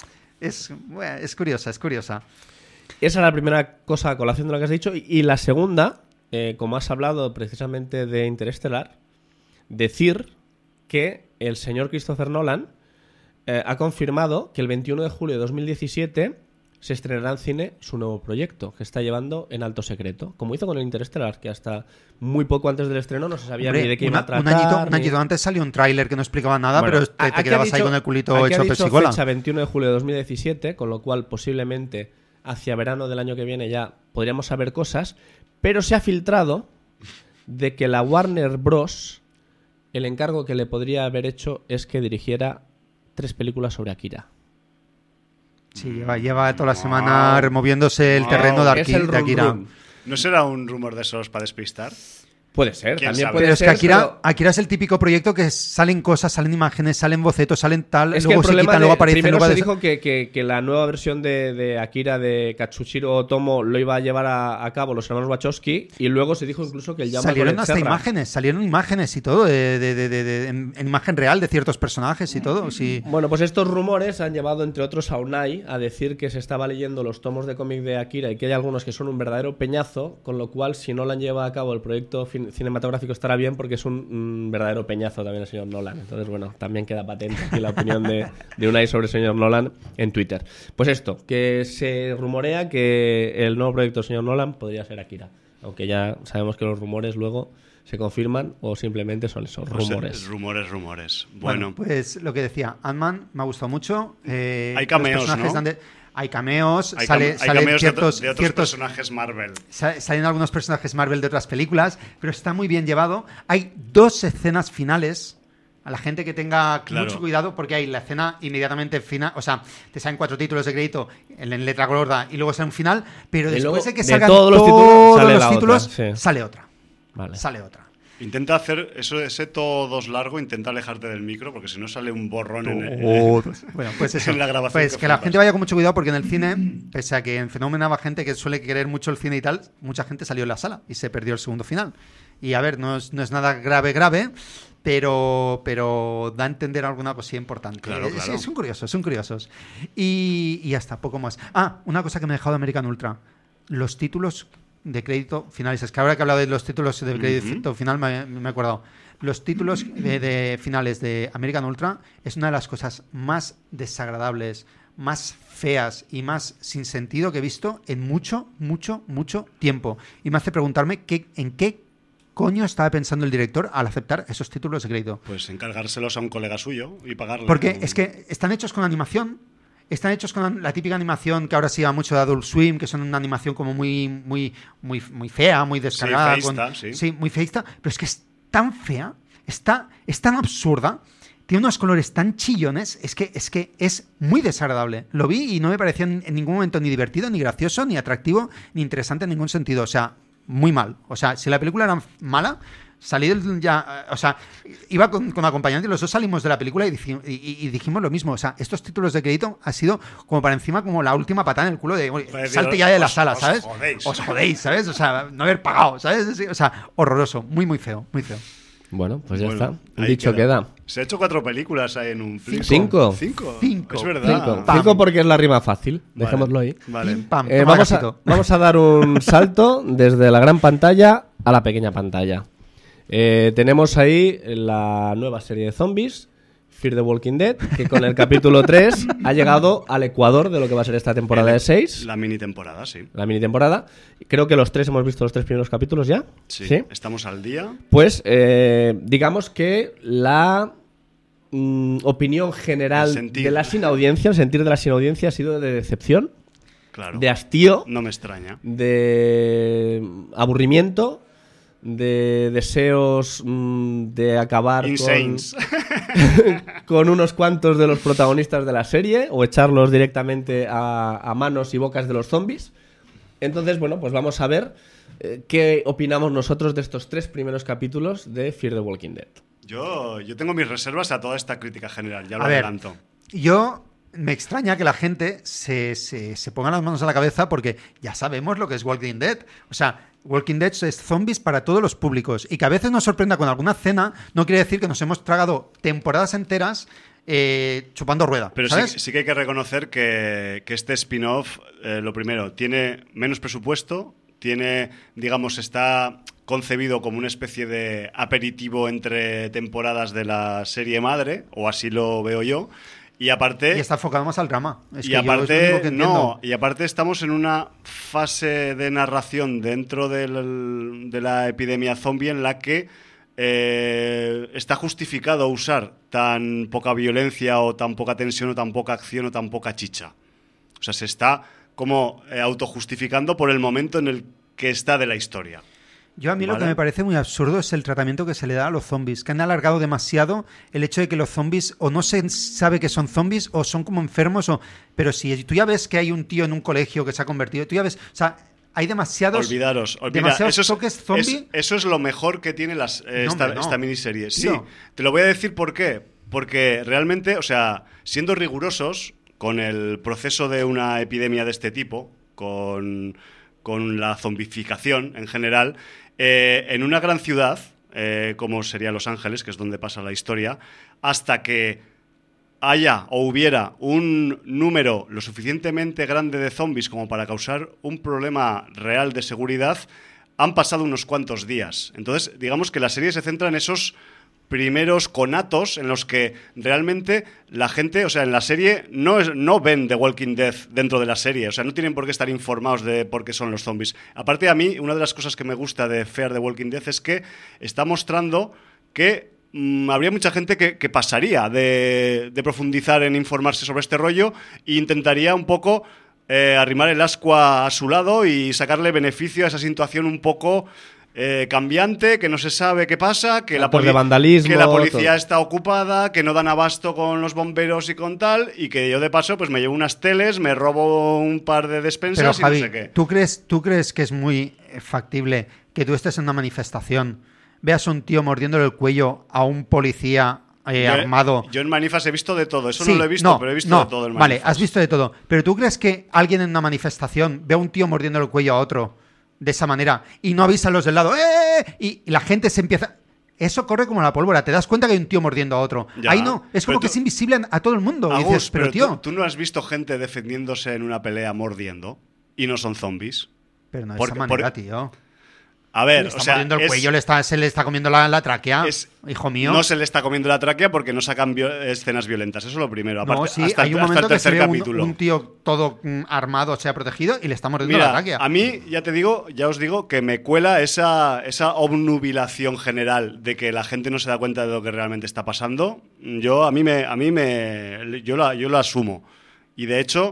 es curiosa, es curiosa. Esa es la primera cosa a colación de lo que has dicho. Y la segunda, como has hablado precisamente de Interestelar, decir que el señor Christopher Nolan ha confirmado que el 21 de julio de 2017 se estrenará en cine su nuevo proyecto, que está llevando en alto secreto, como hizo con el Interestelar, que hasta muy poco antes del estreno no se sabía Hombre, ni de qué iba a un tratar. añito antes salió un tráiler que no explicaba nada, Bueno, pero te aquí ha quedabas ahí dicho- con el culito aquí hecho ha dicho pepsicola. fecha 21 de julio de 2017, con lo cual posiblemente hacia verano del año que viene ya podríamos saber cosas, pero se ha filtrado de que la Warner Bros. El encargo que le podría haber hecho es que dirigiera 3 películas sobre Akira. Sí, lleva toda la semana removiéndose el terreno de Es el de Akira. rum rum. ¿No será un rumor de esos para despistar? Puede ser, ¿Quién también sabe? puede Pero es ser. que Akira, pero- Akira es el típico proyecto que salen cosas, salen imágenes, salen bocetos, salen tal, Es que el luego se problema quitan, luego aparecen, primero luego se dijo que la nueva versión de Akira de Katsushiro Otomo lo iba a llevar a cabo los hermanos Wachowski, y luego se dijo incluso que el Yamato salieron imágenes y todo en imagen real de ciertos personajes y todo. Sí. Bueno, pues estos rumores han llevado, entre otros, a Unai a decir que se estaba leyendo los tomos de cómic de Akira y que hay algunos que son un verdadero peñazo, con lo cual, si no lo han llevado a cabo el proyecto cinematográfico estará bien, porque es un verdadero peñazo también el señor Nolan. Entonces, bueno, también queda patente aquí la opinión de Unai sobre el señor Nolan en Twitter. Pues esto, que se rumorea que el nuevo proyecto del señor Nolan podría ser Akira, aunque ya sabemos que los rumores luego se confirman o simplemente son esos rumores. Rumores. Bueno, pues lo que decía, Ant-Man me ha gustado mucho. Hay cameos, ¿no? Hay cameos, Hay salen cameos ciertos, de otros ciertos personajes Marvel. Salen algunos personajes Marvel de otras películas, pero está muy bien llevado. Hay 2 escenas finales. A la gente que tenga mucho cuidado, porque hay la escena inmediatamente final, o sea, te salen 4 títulos de crédito en letra gorda y luego sale un final, pero después de que salgan todos los títulos, sale otra. Vale. Sale otra. Intenta hacer ese todos largo, intenta alejarte del micro, porque si no sale un borrón Bueno, pues eso. en la grabación. Pues que la gente vaya con mucho cuidado, porque en el cine, pese a que en Fenómeno va gente que suele querer mucho el cine y tal, mucha gente salió en la sala y se perdió el segundo final. Y a ver, no es nada grave, pero da a entender alguna cosilla importante. Claro. Sí, son curiosos. Y ya está, poco más. Una cosa que me ha dejado de American Ultra. Los títulos de crédito finales. Es que ahora que he hablado de los títulos de crédito final me he acordado. Los títulos de finales de American Ultra es una de las cosas más desagradables, más feas y más sin sentido que he visto en mucho tiempo. Y me hace preguntarme en qué coño estaba pensando el director al aceptar esos títulos de crédito. Pues encargárselos a un colega suyo y pagarle. Porque es que están hechos con animación. Están hechos con la típica animación que ahora se llama mucho de Adult Swim, que son una animación como muy fea, muy descargada. Sí, feísta, sí. Sí, muy feísta. Pero es que es tan fea, es tan absurda, tiene unos colores tan chillones, es que es muy desagradable. Lo vi y no me parecía en ningún momento ni divertido, ni gracioso, ni atractivo, ni interesante en ningún sentido. O sea, muy mal. O sea, si la película era mala, salí ya... O sea, iba con acompañante y los dos salimos de la película y dijimos lo mismo. O sea, estos títulos de crédito ha sido como para encima como la última patada en el culo de... Salte ya de la sala, ¿sabes? Os jodéis, ¿sabes? O sea, no haber pagado, ¿sabes? O sea, horroroso. Muy feo. Bueno, pues ya está. Ahí Dicho queda. Se ha hecho 4 películas ahí en un flip. 5. 5. 5. Es verdad. 5 porque es la rima fácil. Dejémoslo ahí. Vale. Pim, pam, Vamos a dar un salto desde la gran pantalla a la pequeña pantalla. Tenemos ahí la nueva serie de zombies, Fear the Walking Dead, que con el capítulo 3 ha llegado al ecuador de lo que va a ser esta temporada de 6. La mini temporada, sí. La mini temporada. Creo que los 3 hemos visto los 3 primeros capítulos ya. Sí. Estamos al día. Pues digamos que la opinión general de la sin audiencia, el sentir de la sin audiencia ha sido de decepción, Claro. de hastío, No me extraña. de aburrimiento, de deseos de acabar Insanes. con unos cuantos de los protagonistas de la serie o echarlos directamente a manos y bocas de los zombies. Entonces, bueno, pues vamos a ver qué opinamos nosotros de estos 3 primeros capítulos de Fear the Walking Dead. Yo tengo mis reservas a toda esta crítica general, ya lo A ver, adelanto. Yo me extraña que la gente se ponga las manos a la cabeza porque ya sabemos lo que es Walking Dead. O sea, Walking Dead es zombies para todos los públicos. Y que a veces nos sorprenda con alguna escena no quiere decir que nos hemos tragado temporadas enteras chupando rueda. Pero ¿sabes? sí que hay que reconocer que este spin-off, lo primero, tiene menos presupuesto, está concebido como una especie de aperitivo entre temporadas de la serie madre, o así lo veo yo. Y aparte... Y está enfocado más al drama. Es y que aparte, yo es lo único que entiendo. y aparte estamos en una fase de narración dentro de la epidemia zombie en la que está justificado usar tan poca violencia o tan poca tensión o tan poca acción o tan poca chicha. O sea, se está como autojustificando por el momento en el que está de la historia. Yo a mí ¿Vale? lo que me parece muy absurdo es el tratamiento que se le da a los zombies, que han alargado demasiado el hecho de que los zombies o no se sabe que son zombies o son como enfermos, pero si tú ya ves que hay un tío en un colegio que se ha convertido, tú ya ves, o sea, hay demasiados Olvidaros. toques zombie. Eso es lo mejor que tiene esta miniserie. Sí, No. te lo voy a decir por qué. Porque realmente, o sea, siendo rigurosos con el proceso de una epidemia de este tipo, con la zombificación en general, en una gran ciudad, como sería Los Ángeles, que es donde pasa la historia, hasta que haya o hubiera un número lo suficientemente grande de zombies como para causar un problema real de seguridad, han pasado unos cuantos días. Entonces, digamos que la serie se centra en esos primeros conatos en los que realmente la gente, o sea, en la serie no ven The Walking Dead dentro de la serie, o sea, no tienen por qué estar informados de por qué son los zombies. Aparte, a mí, una de las cosas que me gusta de Fear the Walking Dead es que está mostrando que habría mucha gente que pasaría de profundizar en informarse sobre este rollo e intentaría un poco arrimar el ascua a su lado y sacarle beneficio a esa situación un poco cambiante, que no se sabe qué pasa, que la policía está ocupada, que no dan abasto con los bomberos y con tal, y que yo de paso pues me llevo unas teles, me robo un par de despensas. Pero, y Javi, no sé qué. ¿tú crees que es muy factible que tú estés en una manifestación, veas a un tío mordiéndole el cuello a un policía armado? Yo en Manifas he visto de todo, eso Sí, no lo he visto, pero he visto de todo en Manifas. Vale, has visto de todo. Pero ¿tú crees que alguien en una manifestación ve a un tío mordiendo el cuello a otro de esa manera y no avisa a los del lado y la gente se empieza... Eso corre como la pólvora, te das cuenta que hay un tío mordiendo a otro. Ya, ahí no, es como que es invisible a todo el mundo. Y dices, pero tío... ¿tú no has visto gente defendiéndose en una pelea mordiendo y no son zombies? Pero no de esa manera, tío. A ver, Le está mordiendo el cuello, se le está comiendo la tráquea. Hijo mío. No se le está comiendo la tráquea porque no sacan escenas violentas. Eso es lo primero. Aparte, No, sí, hasta hay un hasta momento el que se tercer ve capítulo. un tío todo armado, se ha protegido y le está mordiendo Mira, la tráquea. a mí, ya os digo que me cuela esa obnubilación general de que la gente no se da cuenta de lo que realmente está pasando. Yo la asumo. Y de hecho,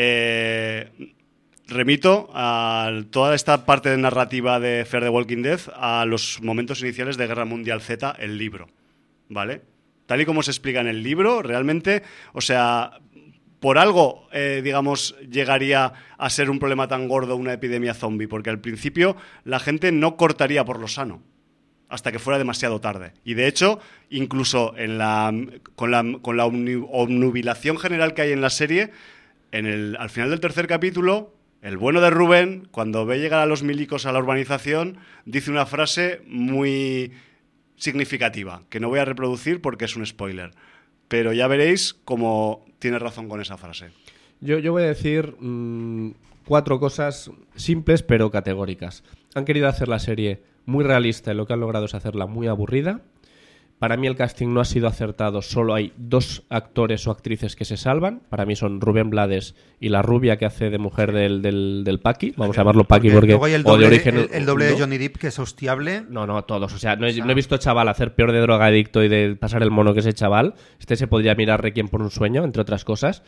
remito a toda esta parte de narrativa de Fear the Walking Dead a los momentos iniciales de Guerra Mundial Z, el libro, ¿vale? Tal y como se explica en el libro, realmente, o sea, por algo, digamos, llegaría a ser un problema tan gordo una epidemia zombie, porque al principio la gente no cortaría por lo sano hasta que fuera demasiado tarde. Y de hecho, incluso con la obnubilación general que hay en la serie, al final del tercer capítulo, el bueno de Rubén, cuando ve llegar a los milicos a la urbanización, dice una frase muy significativa, que no voy a reproducir porque es un spoiler. Pero ya veréis cómo tiene razón con esa frase. Yo voy a decir 4 cosas simples pero categóricas. Han querido hacer la serie muy realista y lo que han logrado es hacerla muy aburrida. Para mí el casting no ha sido acertado, solo hay 2 actores o actrices que se salvan. Para mí son Rubén Blades y la rubia que hace de mujer del Paqui. Vamos a llamarlo Paqui porque... Luego hay el doble de Johnny Depp, que es hostiable. No, todos. O sea, no he visto chaval hacer peor de drogadicto y de pasar el mono que ese chaval. Se podría mirar Requiem por un sueño, entre otras cosas.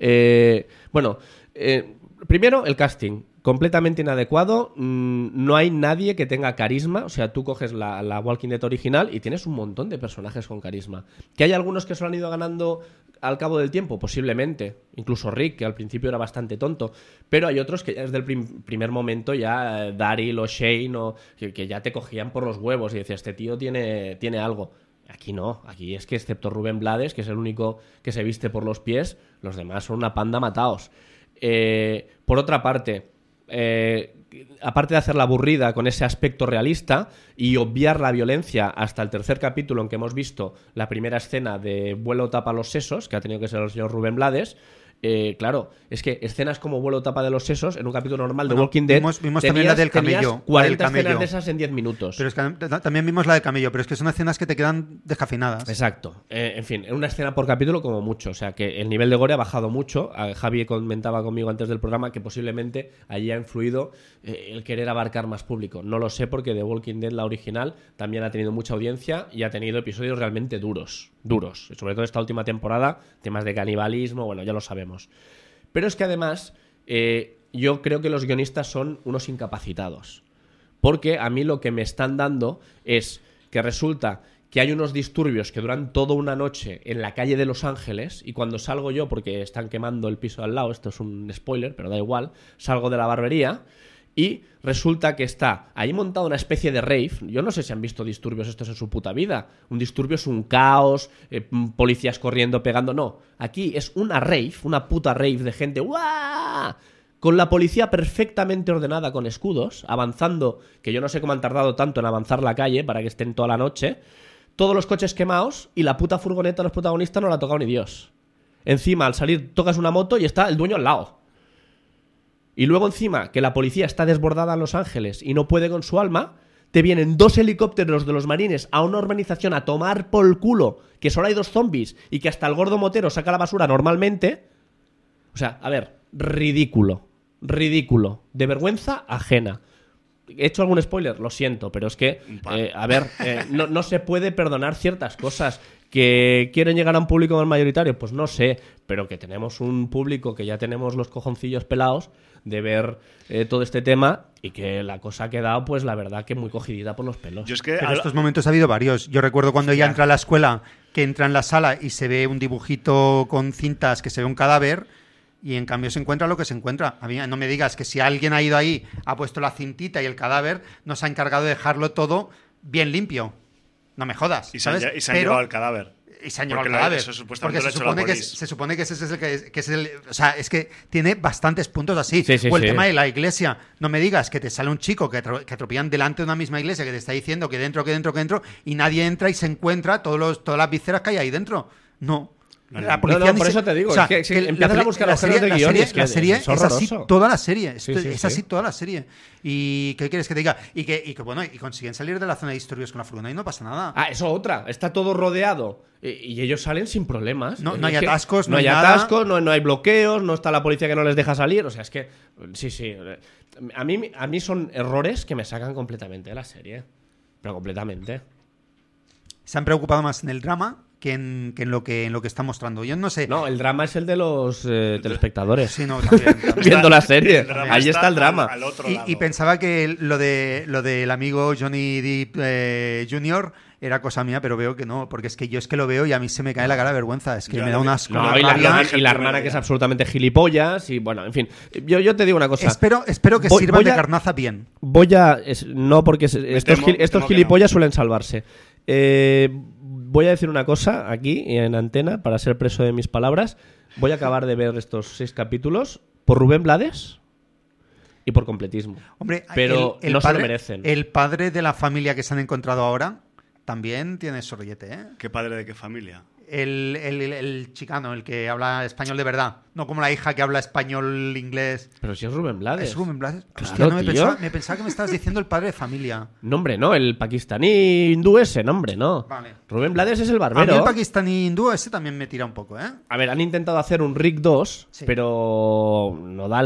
Primero, el casting. Completamente inadecuado, no hay nadie que tenga carisma, o sea, tú coges la Walking Dead original y tienes un montón de personajes con carisma. ¿Que hay algunos que se lo han ido ganando al cabo del tiempo? Posiblemente, incluso Rick, que al principio era bastante tonto, pero hay otros que ya desde el primer momento ya Daryl o Shane que ya te cogían por los huevos y decías, este tío tiene algo. Aquí no, aquí es que excepto Rubén Blades, que es el único que se viste por los pies, los demás son una panda mataos. Por otra parte, aparte de hacerla aburrida con ese aspecto realista y obviar la violencia hasta el tercer capítulo en que hemos visto la primera escena de Vuelo tapa los sesos, que ha tenido que ser el señor Rubén Blades, claro, es que escenas como Vuelo tapa de los sesos en un capítulo normal de Walking Dead vimos también la del camello, 40 escenas de esas en 10 minutos. Pero es que también vimos la del camello, pero es que son escenas que te quedan descafeinadas. Exacto. En fin, una escena por capítulo como mucho, o sea que el nivel de gore ha bajado mucho. Javi comentaba conmigo antes del programa que posiblemente allí ha influido el querer abarcar más público. No lo sé porque The Walking Dead, la original, también ha tenido mucha audiencia y ha tenido episodios realmente duros, sobre todo esta última temporada, temas de canibalismo, bueno, ya lo sabemos. Pero es que además yo creo que los guionistas son unos incapacitados, porque a mí lo que me están dando es que resulta que hay unos disturbios que duran toda una noche en la calle de Los Ángeles y cuando salgo yo, porque están quemando el piso de al lado, esto es un spoiler, pero da igual, salgo de la barbería Y resulta que está ahí montado una especie de rave. Yo no sé si han visto disturbios estos en su puta vida. Un disturbio es un caos, policías corriendo, pegando. No, aquí es una rave, una puta rave de gente ¡guau! Con la policía perfectamente ordenada con escudos, avanzando, que yo no sé cómo han tardado tanto en avanzar la calle para que estén toda la noche. Todos los coches quemados y la puta furgoneta de los protagonistas no la ha tocado ni Dios. Encima, al salir, tocas una moto y está el dueño al lado. Y luego encima, que la policía está desbordada en Los Ángeles y no puede con su alma, te vienen 2 helicópteros de los marines a una urbanización a tomar por culo que solo hay 2 zombies y que hasta el gordo motero saca la basura normalmente. O sea, a ver, ridículo, de vergüenza ajena. ¿He hecho algún spoiler? Lo siento, pero es que, no se puede perdonar ciertas cosas. ¿Que quieren llegar a un público más mayoritario? Pues no sé, pero que tenemos un público que ya tenemos los cojoncillos pelados de ver todo este tema y que la cosa ha quedado, pues la verdad que muy cogidita por los pelos. Yo es que Pero estos momentos ha habido varios. Yo recuerdo cuando ella entra a la escuela, que entra en la sala y se ve un dibujito con cintas, que se ve un cadáver, y en cambio se encuentra lo que se encuentra. A mí, no me digas que si alguien ha ido ahí, ha puesto la cintita y el cadáver, nos ha encargado de dejarlo todo bien limpio. No me jodas, y ¿sabes? se han llevado el cadáver. Y se han llevado Porque el cadáver. eso supuestamente porque lo ha hecho la policía. se supone que ese es el que es el... O sea, es que tiene bastantes puntos así. Sí, o el sí. tema de la iglesia. No me digas que te sale un chico que atropellan delante de una misma iglesia que te está diciendo que dentro, y nadie entra y se encuentra todas las vísceras que hay ahí dentro. No. La policía por eso te digo, o sea, es que empiezas a buscar agujeros de guión y es que la serie es es así horroroso. toda la serie. Sí, Es así toda la serie. ¿Y qué quieres que te diga? Y que bueno, y consiguen salir de la zona de disturbios con la furgoneta y no pasa nada. Ah, eso otra. Está todo rodeado y ellos salen sin problemas. No Es hay que atascos, no hay nada. atascos, no hay bloqueos, no está la policía que no les deja salir. O sea, es que sí. A mí son errores que me sacan completamente de la serie. Pero completamente. Se han preocupado más en el drama que en lo que está mostrando. Yo no sé. No, el drama es el de los telespectadores. Sí, no, también. Viendo la serie. El drama Ahí está el drama. al otro lado. Y pensaba que lo del amigo Johnny Depp Jr. era cosa mía, pero veo que no, porque es que yo lo veo y a mí se me cae la cara de vergüenza. Es que Yo me da un asco. No, una y rabia. la hermana que es absolutamente gilipollas. Y bueno, en fin. Yo te digo una cosa. Espero que Voy- sirvan voy de a- carnaza bien. No, porque estos temo que gilipollas suelen salvarse. Voy a decir una cosa aquí en antena para ser preso de mis palabras. Voy a acabar de ver estos 6 capítulos por Rubén Blades y por completismo. Hombre, Pero no se lo merecen. El padre de la familia que se han encontrado ahora también tiene su rollete, ¿eh? ¿Qué padre de qué familia? El chicano, el que habla español de verdad. No como la hija que habla español, inglés. Pero si es Rubén Blades. ¿Es Rubén Blades? Claro, Hostia, no, tío. me pensaba que me estabas diciendo el padre de familia. No, hombre, no. El pakistaní hindú ese, no, hombre, no. Vale. Rubén Blades es el A mí barbero. el pakistaní hindú ese también me tira un poco, ¿eh? A ver, han intentado hacer un Rick 2, Sí. pero no da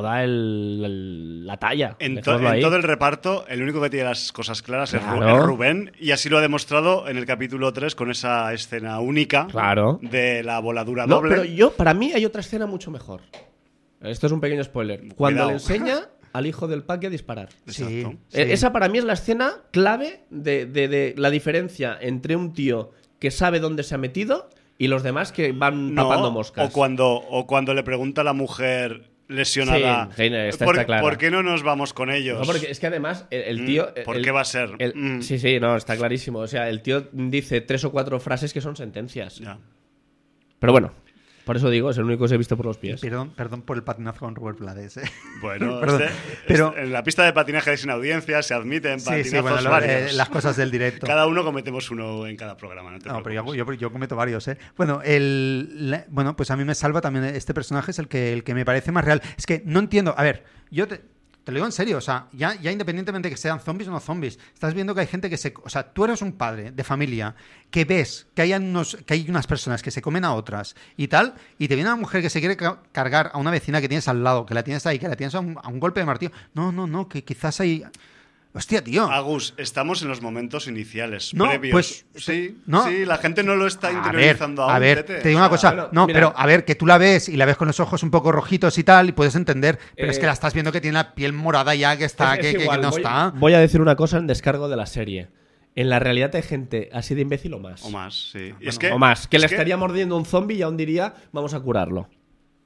la talla. En Dejémoslo ahí. todo el reparto, el único que tiene las cosas claras es Claro. Rubén, y así lo ha demostrado en el capítulo 3 con esa escena única Claro. de la voladura No, doble. pero para mí hay otra escena mucho mejor. Esto es un pequeño spoiler. Cuando Cuidado. le enseña al hijo del Paqui a disparar. Exacto. Sí. Esa para mí es la escena clave de la diferencia entre un tío que sabe dónde se ha metido y los demás que van No, tapando moscas. o cuando le pregunta a la mujer lesionada, Sí, está ¿por, clara. ¿por qué no nos vamos con ellos? No, porque es que además el tío... ¿por qué va a ser? Sí, no, está clarísimo. O sea, el tío dice 3 o 4 frases que son sentencias. Ya. Pero bueno, por eso digo, es el único que se ha visto por los pies. Perdón por el patinazo con Robert Blades, ¿eh? Bueno, Perdón, pero... en la pista de patinaje sin audiencia se admiten patinazos bueno, varios. las cosas del directo. Cada uno cometemos uno en cada programa. No, te No, pero preocupes. yo cometo varios, ¿eh? Bueno, bueno, pues a mí me salva también este personaje, es el que me parece más real. Es que no entiendo. A ver, yo te lo digo en serio, o sea, ya independientemente de que sean zombies o no zombies, estás viendo que hay gente que o sea, tú eres un padre de familia que ves que hay unas personas que se comen a otras y tal, y te viene una mujer que se quiere cargar a una vecina que tienes al lado, que la tienes ahí, que la tienes a un golpe de martillo. No, que quizás hay... Hostia, tío. Agus, estamos en los momentos iniciales, No, previos. pues, sí, no. sí, la gente no lo está A interiorizando ver, aún. Tete. te digo una cosa. bueno, No, mira. pero a ver, que tú la ves y la ves con los ojos un poco rojitos y tal, y puedes entender. Pero es que la estás viendo que tiene la piel morada ya, que está, Es que igual, no voy, está. voy a decir una cosa en descargo de la serie. En la realidad hay gente así de imbécil o más. O más, sí. Bueno, es que, o más. Que es le estaría mordiendo un zombie y aún diría, vamos a curarlo.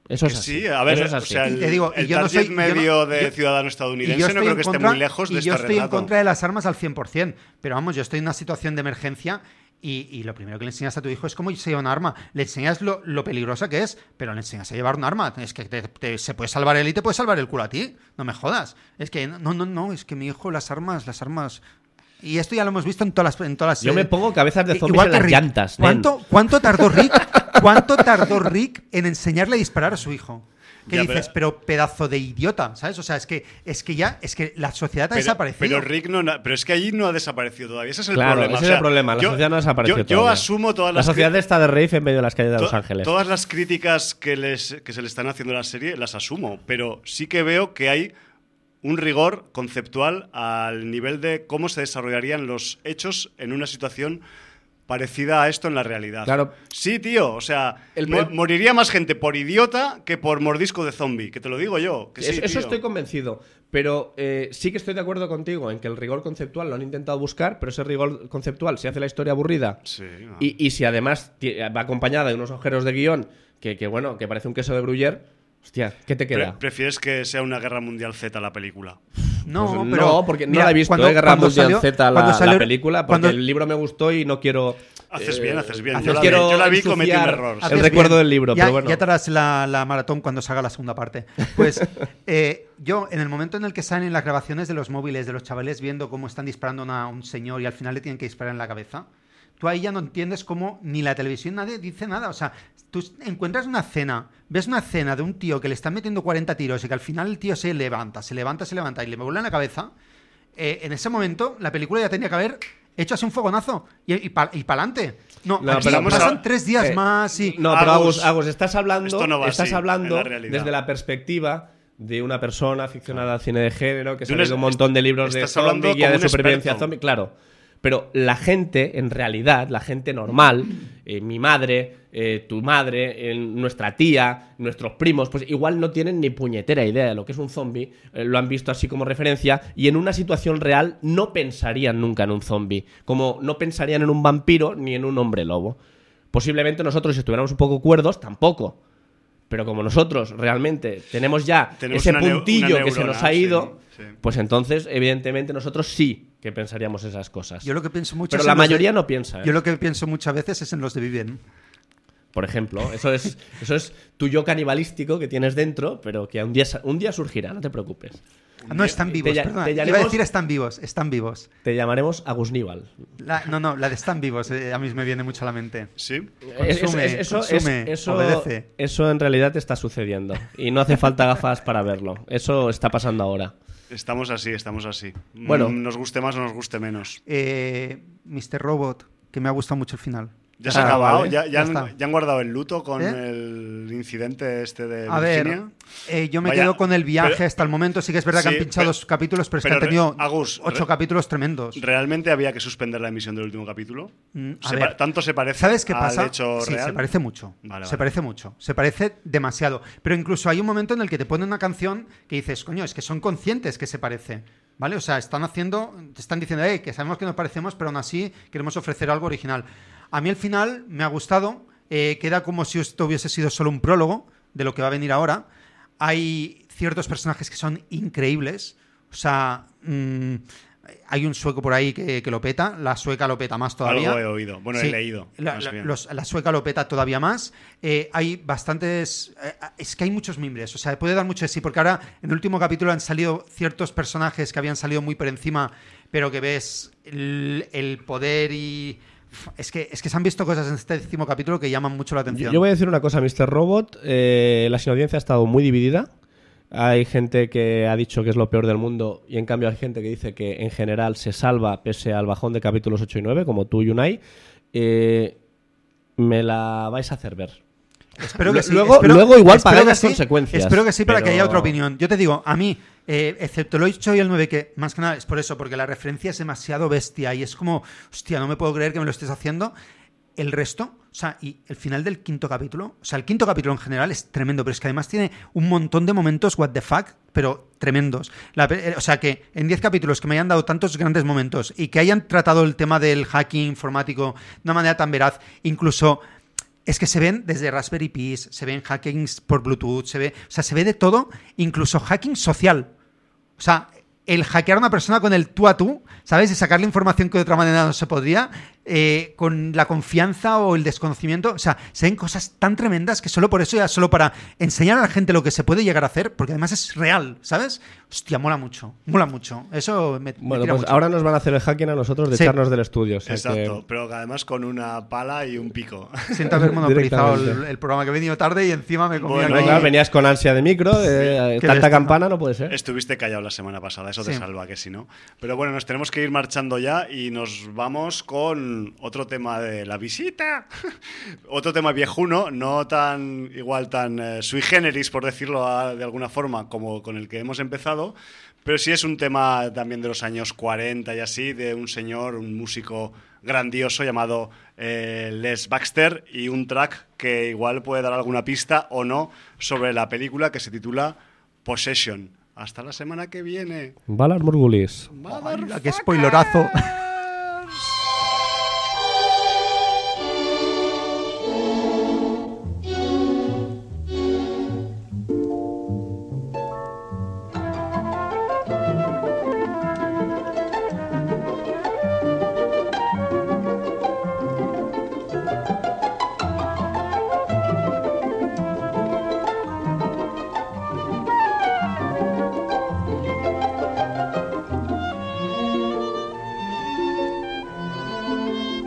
Eso Que es así. sí, a ver, Eso es o así. sea, Y te digo, y el yo no target soy- yo medio no- de yo- ciudadano Y yo estadounidense no estoy creo en que esté contra- muy lejos de y yo este estoy en relato. contra de las armas al 100%. Pero vamos, yo estoy en una situación de emergencia y lo primero que le enseñas a tu hijo es cómo se lleva un arma. Le enseñas lo peligrosa que es, pero le enseñas a llevar un arma. Es que se puede salvar él y te puede salvar el culo a ti. No me jodas. Es que no, es que mi hijo, las armas. Y esto ya lo hemos visto en todas las Yo me pongo cabezas de zombies igual en que las Rick. llantas. nen. ¿Cuánto tardó Rick? ¿Cuánto tardó Rick en enseñarle a disparar a su hijo? Que Ya, dices, pero pedazo de idiota, ¿sabes? O sea, es que la sociedad ha desaparecido. Pero Rick pero es que allí no ha desaparecido todavía. Ese es el Claro, problema. ese O es sea, el problema. La sociedad no ha desaparecido Yo todavía. asumo todas La las sociedad está de rave en medio de las calles de Los To- Ángeles. Todas las críticas que se le están haciendo a la serie las asumo, pero sí que veo que hay un rigor conceptual al nivel de cómo se desarrollarían los hechos en una situación parecida a esto en la realidad. Claro. Sí, tío, o sea, El- moriría más gente por idiota que por mordisco de zombie, que te lo digo yo. Que sí, Eso tío. estoy convencido, pero sí que estoy de acuerdo contigo en que el rigor conceptual lo han intentado buscar, pero ese rigor conceptual, si hace la historia aburrida Sí, no. y si además va acompañada de unos agujeros de guión que parece un queso de Gruyère, hostia, ¿qué te queda? ¿Prefieres que sea una guerra mundial Z la película? No, Pues pero no, porque no mira, la he visto, cuando- Guerra cuando Mundial salió- Z, cuando la salió- película, porque cuando- el libro me gustó y no quiero... Haces bien, haces bien. no Yo la quiero vi y cometí un ensuciar error. el Haces recuerdo bien. del libro, ya, pero bueno. Ya te harás la maratón cuando salga la segunda parte. Pues yo, en el momento en el que salen las grabaciones de los móviles de los chavales viendo cómo están disparando a un señor y al final le tienen que disparar en la cabeza, tú ahí ya no entiendes cómo ni la televisión nadie dice nada. O sea, tú encuentras una escena, ves una escena de un tío que le están metiendo 40 tiros y que al final el tío se levanta y le vuelve en la cabeza. En ese momento la película ya tenía que haber hecho así un fogonazo y para adelante. No, No, aquí pero vamos pasan a- 3 días más y... No, pero Agus, Agus, estás esto no va estás así, hablando en la realidad. desde la perspectiva de una persona aficionada al cine de género que se De ha un leído un montón de libros de estás hablando zombie, guía como de un supervivencia experto. zombie, claro. Pero la gente, en realidad, la gente normal, mi madre, tu madre, nuestra tía, nuestros primos, pues igual no tienen ni puñetera idea de lo que es un zombie, lo han visto así como referencia, y en una situación real no pensarían nunca en un zombie, como no pensarían en un vampiro ni en un hombre lobo. Posiblemente nosotros, si estuviéramos un poco cuerdos, tampoco. Pero como nosotros realmente tenemos Tenemos ese una puntillo una que se nos neurona, ha ido, sí, sí. pues entonces, evidentemente, nosotros sí que pensaríamos esas cosas. Yo lo que pienso mucho Pero es la en los de- mayoría no piensa. ¿eh? Yo lo que pienso muchas veces es en los de Viven. Por ejemplo, eso es tu yo canibalístico que tienes dentro, pero que un día surgirá, no te preocupes. No, están vivos, Te perdona. te Iba a llamaremos- decir están vivos. Te llamaremos Agusníbal. No, la de están vivos a mí me viene mucho a la mente. ¿Sí? Obedece. Eso en realidad te está sucediendo. Y no hace falta gafas para verlo. Eso está pasando ahora. Estamos así, estamos así. Bueno. Nos guste más o nos guste menos. Mr. Robot, que me ha gustado mucho el final. ¿Ya se ha acabado? vale. ¿Ya Ya han, está. ya han guardado el luto con ¿Eh? el incidente este de A ver, Virginia? yo me Vaya, quedo con el viaje pero- hasta el momento. Sí que es verdad que Sí, han pinchado pero- 2 capítulos, pero es que pero han tenido Agus, 8 capítulos tremendos. ¿Realmente había que suspender la emisión del último capítulo? A ver, ¿Tanto se parece ¿sabes qué al pasa? hecho Sí, real? se parece mucho. Vale, Se vale. parece mucho. Se parece demasiado. Pero incluso hay un momento en el que te ponen una canción que dices, coño, es que son conscientes que se parece. ¿Vale? O sea, te están diciendo, que sabemos que nos parecemos, pero aún así queremos ofrecer algo original. A mí el final me ha gustado. Queda como si esto hubiese sido solo un prólogo de lo que va a venir ahora. Hay ciertos personajes que son increíbles. O sea, hay un sueco por ahí que lo peta. La sueca lo peta más todavía. Algo he oído. Bueno, he leído. más bien. La sueca lo peta todavía más. Hay bastantes... es que hay muchos mimbres. O sea, puede dar mucho de sí. Porque ahora, en el último capítulo, han salido ciertos personajes que habían salido muy por encima, pero que ves el poder y... Es que se han visto cosas en este 10º capítulo que llaman mucho la atención. Yo voy a decir una cosa, Mr. Robot. La audiencia ha estado muy dividida. Hay gente que ha dicho que es lo peor del mundo y en cambio hay gente que dice que en general se salva pese al bajón de capítulos 8 y 9, como tú, Unai. Me la vais a hacer ver. Espero que sí. Luego igual espero pagáis que las sí. consecuencias. Espero que sí, para que pero- haya otra opinión. Yo te digo, a mí, excepto el 8 y el 9, que más que nada es por eso, porque la referencia es demasiado bestia y es como, hostia, no me puedo creer que me lo estés haciendo. El resto, o sea, y el final del 5º capítulo, o sea, el 5º capítulo en general es tremendo, pero es que además tiene un montón de momentos what the fuck, pero tremendos. O sea, que en 10 capítulos que me hayan dado tantos grandes momentos y que hayan tratado el tema del hacking informático de una manera tan veraz, incluso Es que se ven desde Raspberry Pis, se ven hackings por Bluetooth, se ve de todo, incluso hacking social. O sea, el hackear a una persona con el tú a tú, ¿sabes? Y sacarle información que de otra manera no se podría, con la confianza o el desconocimiento. O sea, se ven cosas tan tremendas que solo por eso, ya solo para enseñar a la gente lo que se puede llegar a hacer, porque además es real, ¿sabes? Hostia, mola mucho, mola mucho. Eso me Bueno, tira pues mucho. ahora nos van a hacer el hacking a nosotros de Sí. echarnos del estudio. O sea Exacto, que- pero además con una pala y un pico. Siento haber monopolizado Directamente. el programa, que he venido tarde y encima me comía Bueno, Hombre, aquí- claro, venías con ansia de micro, Que tanta esto, campana no puede ser. Estuviste callado la semana pasada, eso te Sí. salva, que si no. Pero bueno, nos tenemos que ir marchando ya y nos vamos con otro tema de la visita. Otro tema viejuno, no tan igual tan sui generis, por decirlo de alguna forma, como con el que hemos empezado, pero sí es un tema también de los años 40 y así, de un señor, un músico grandioso llamado Les Baxter, y un track que igual puede dar alguna pista o no sobre la película, que se titula Possession. Hasta la semana que viene. Valar Morgulis. ¡Hala, qué spoilerazo!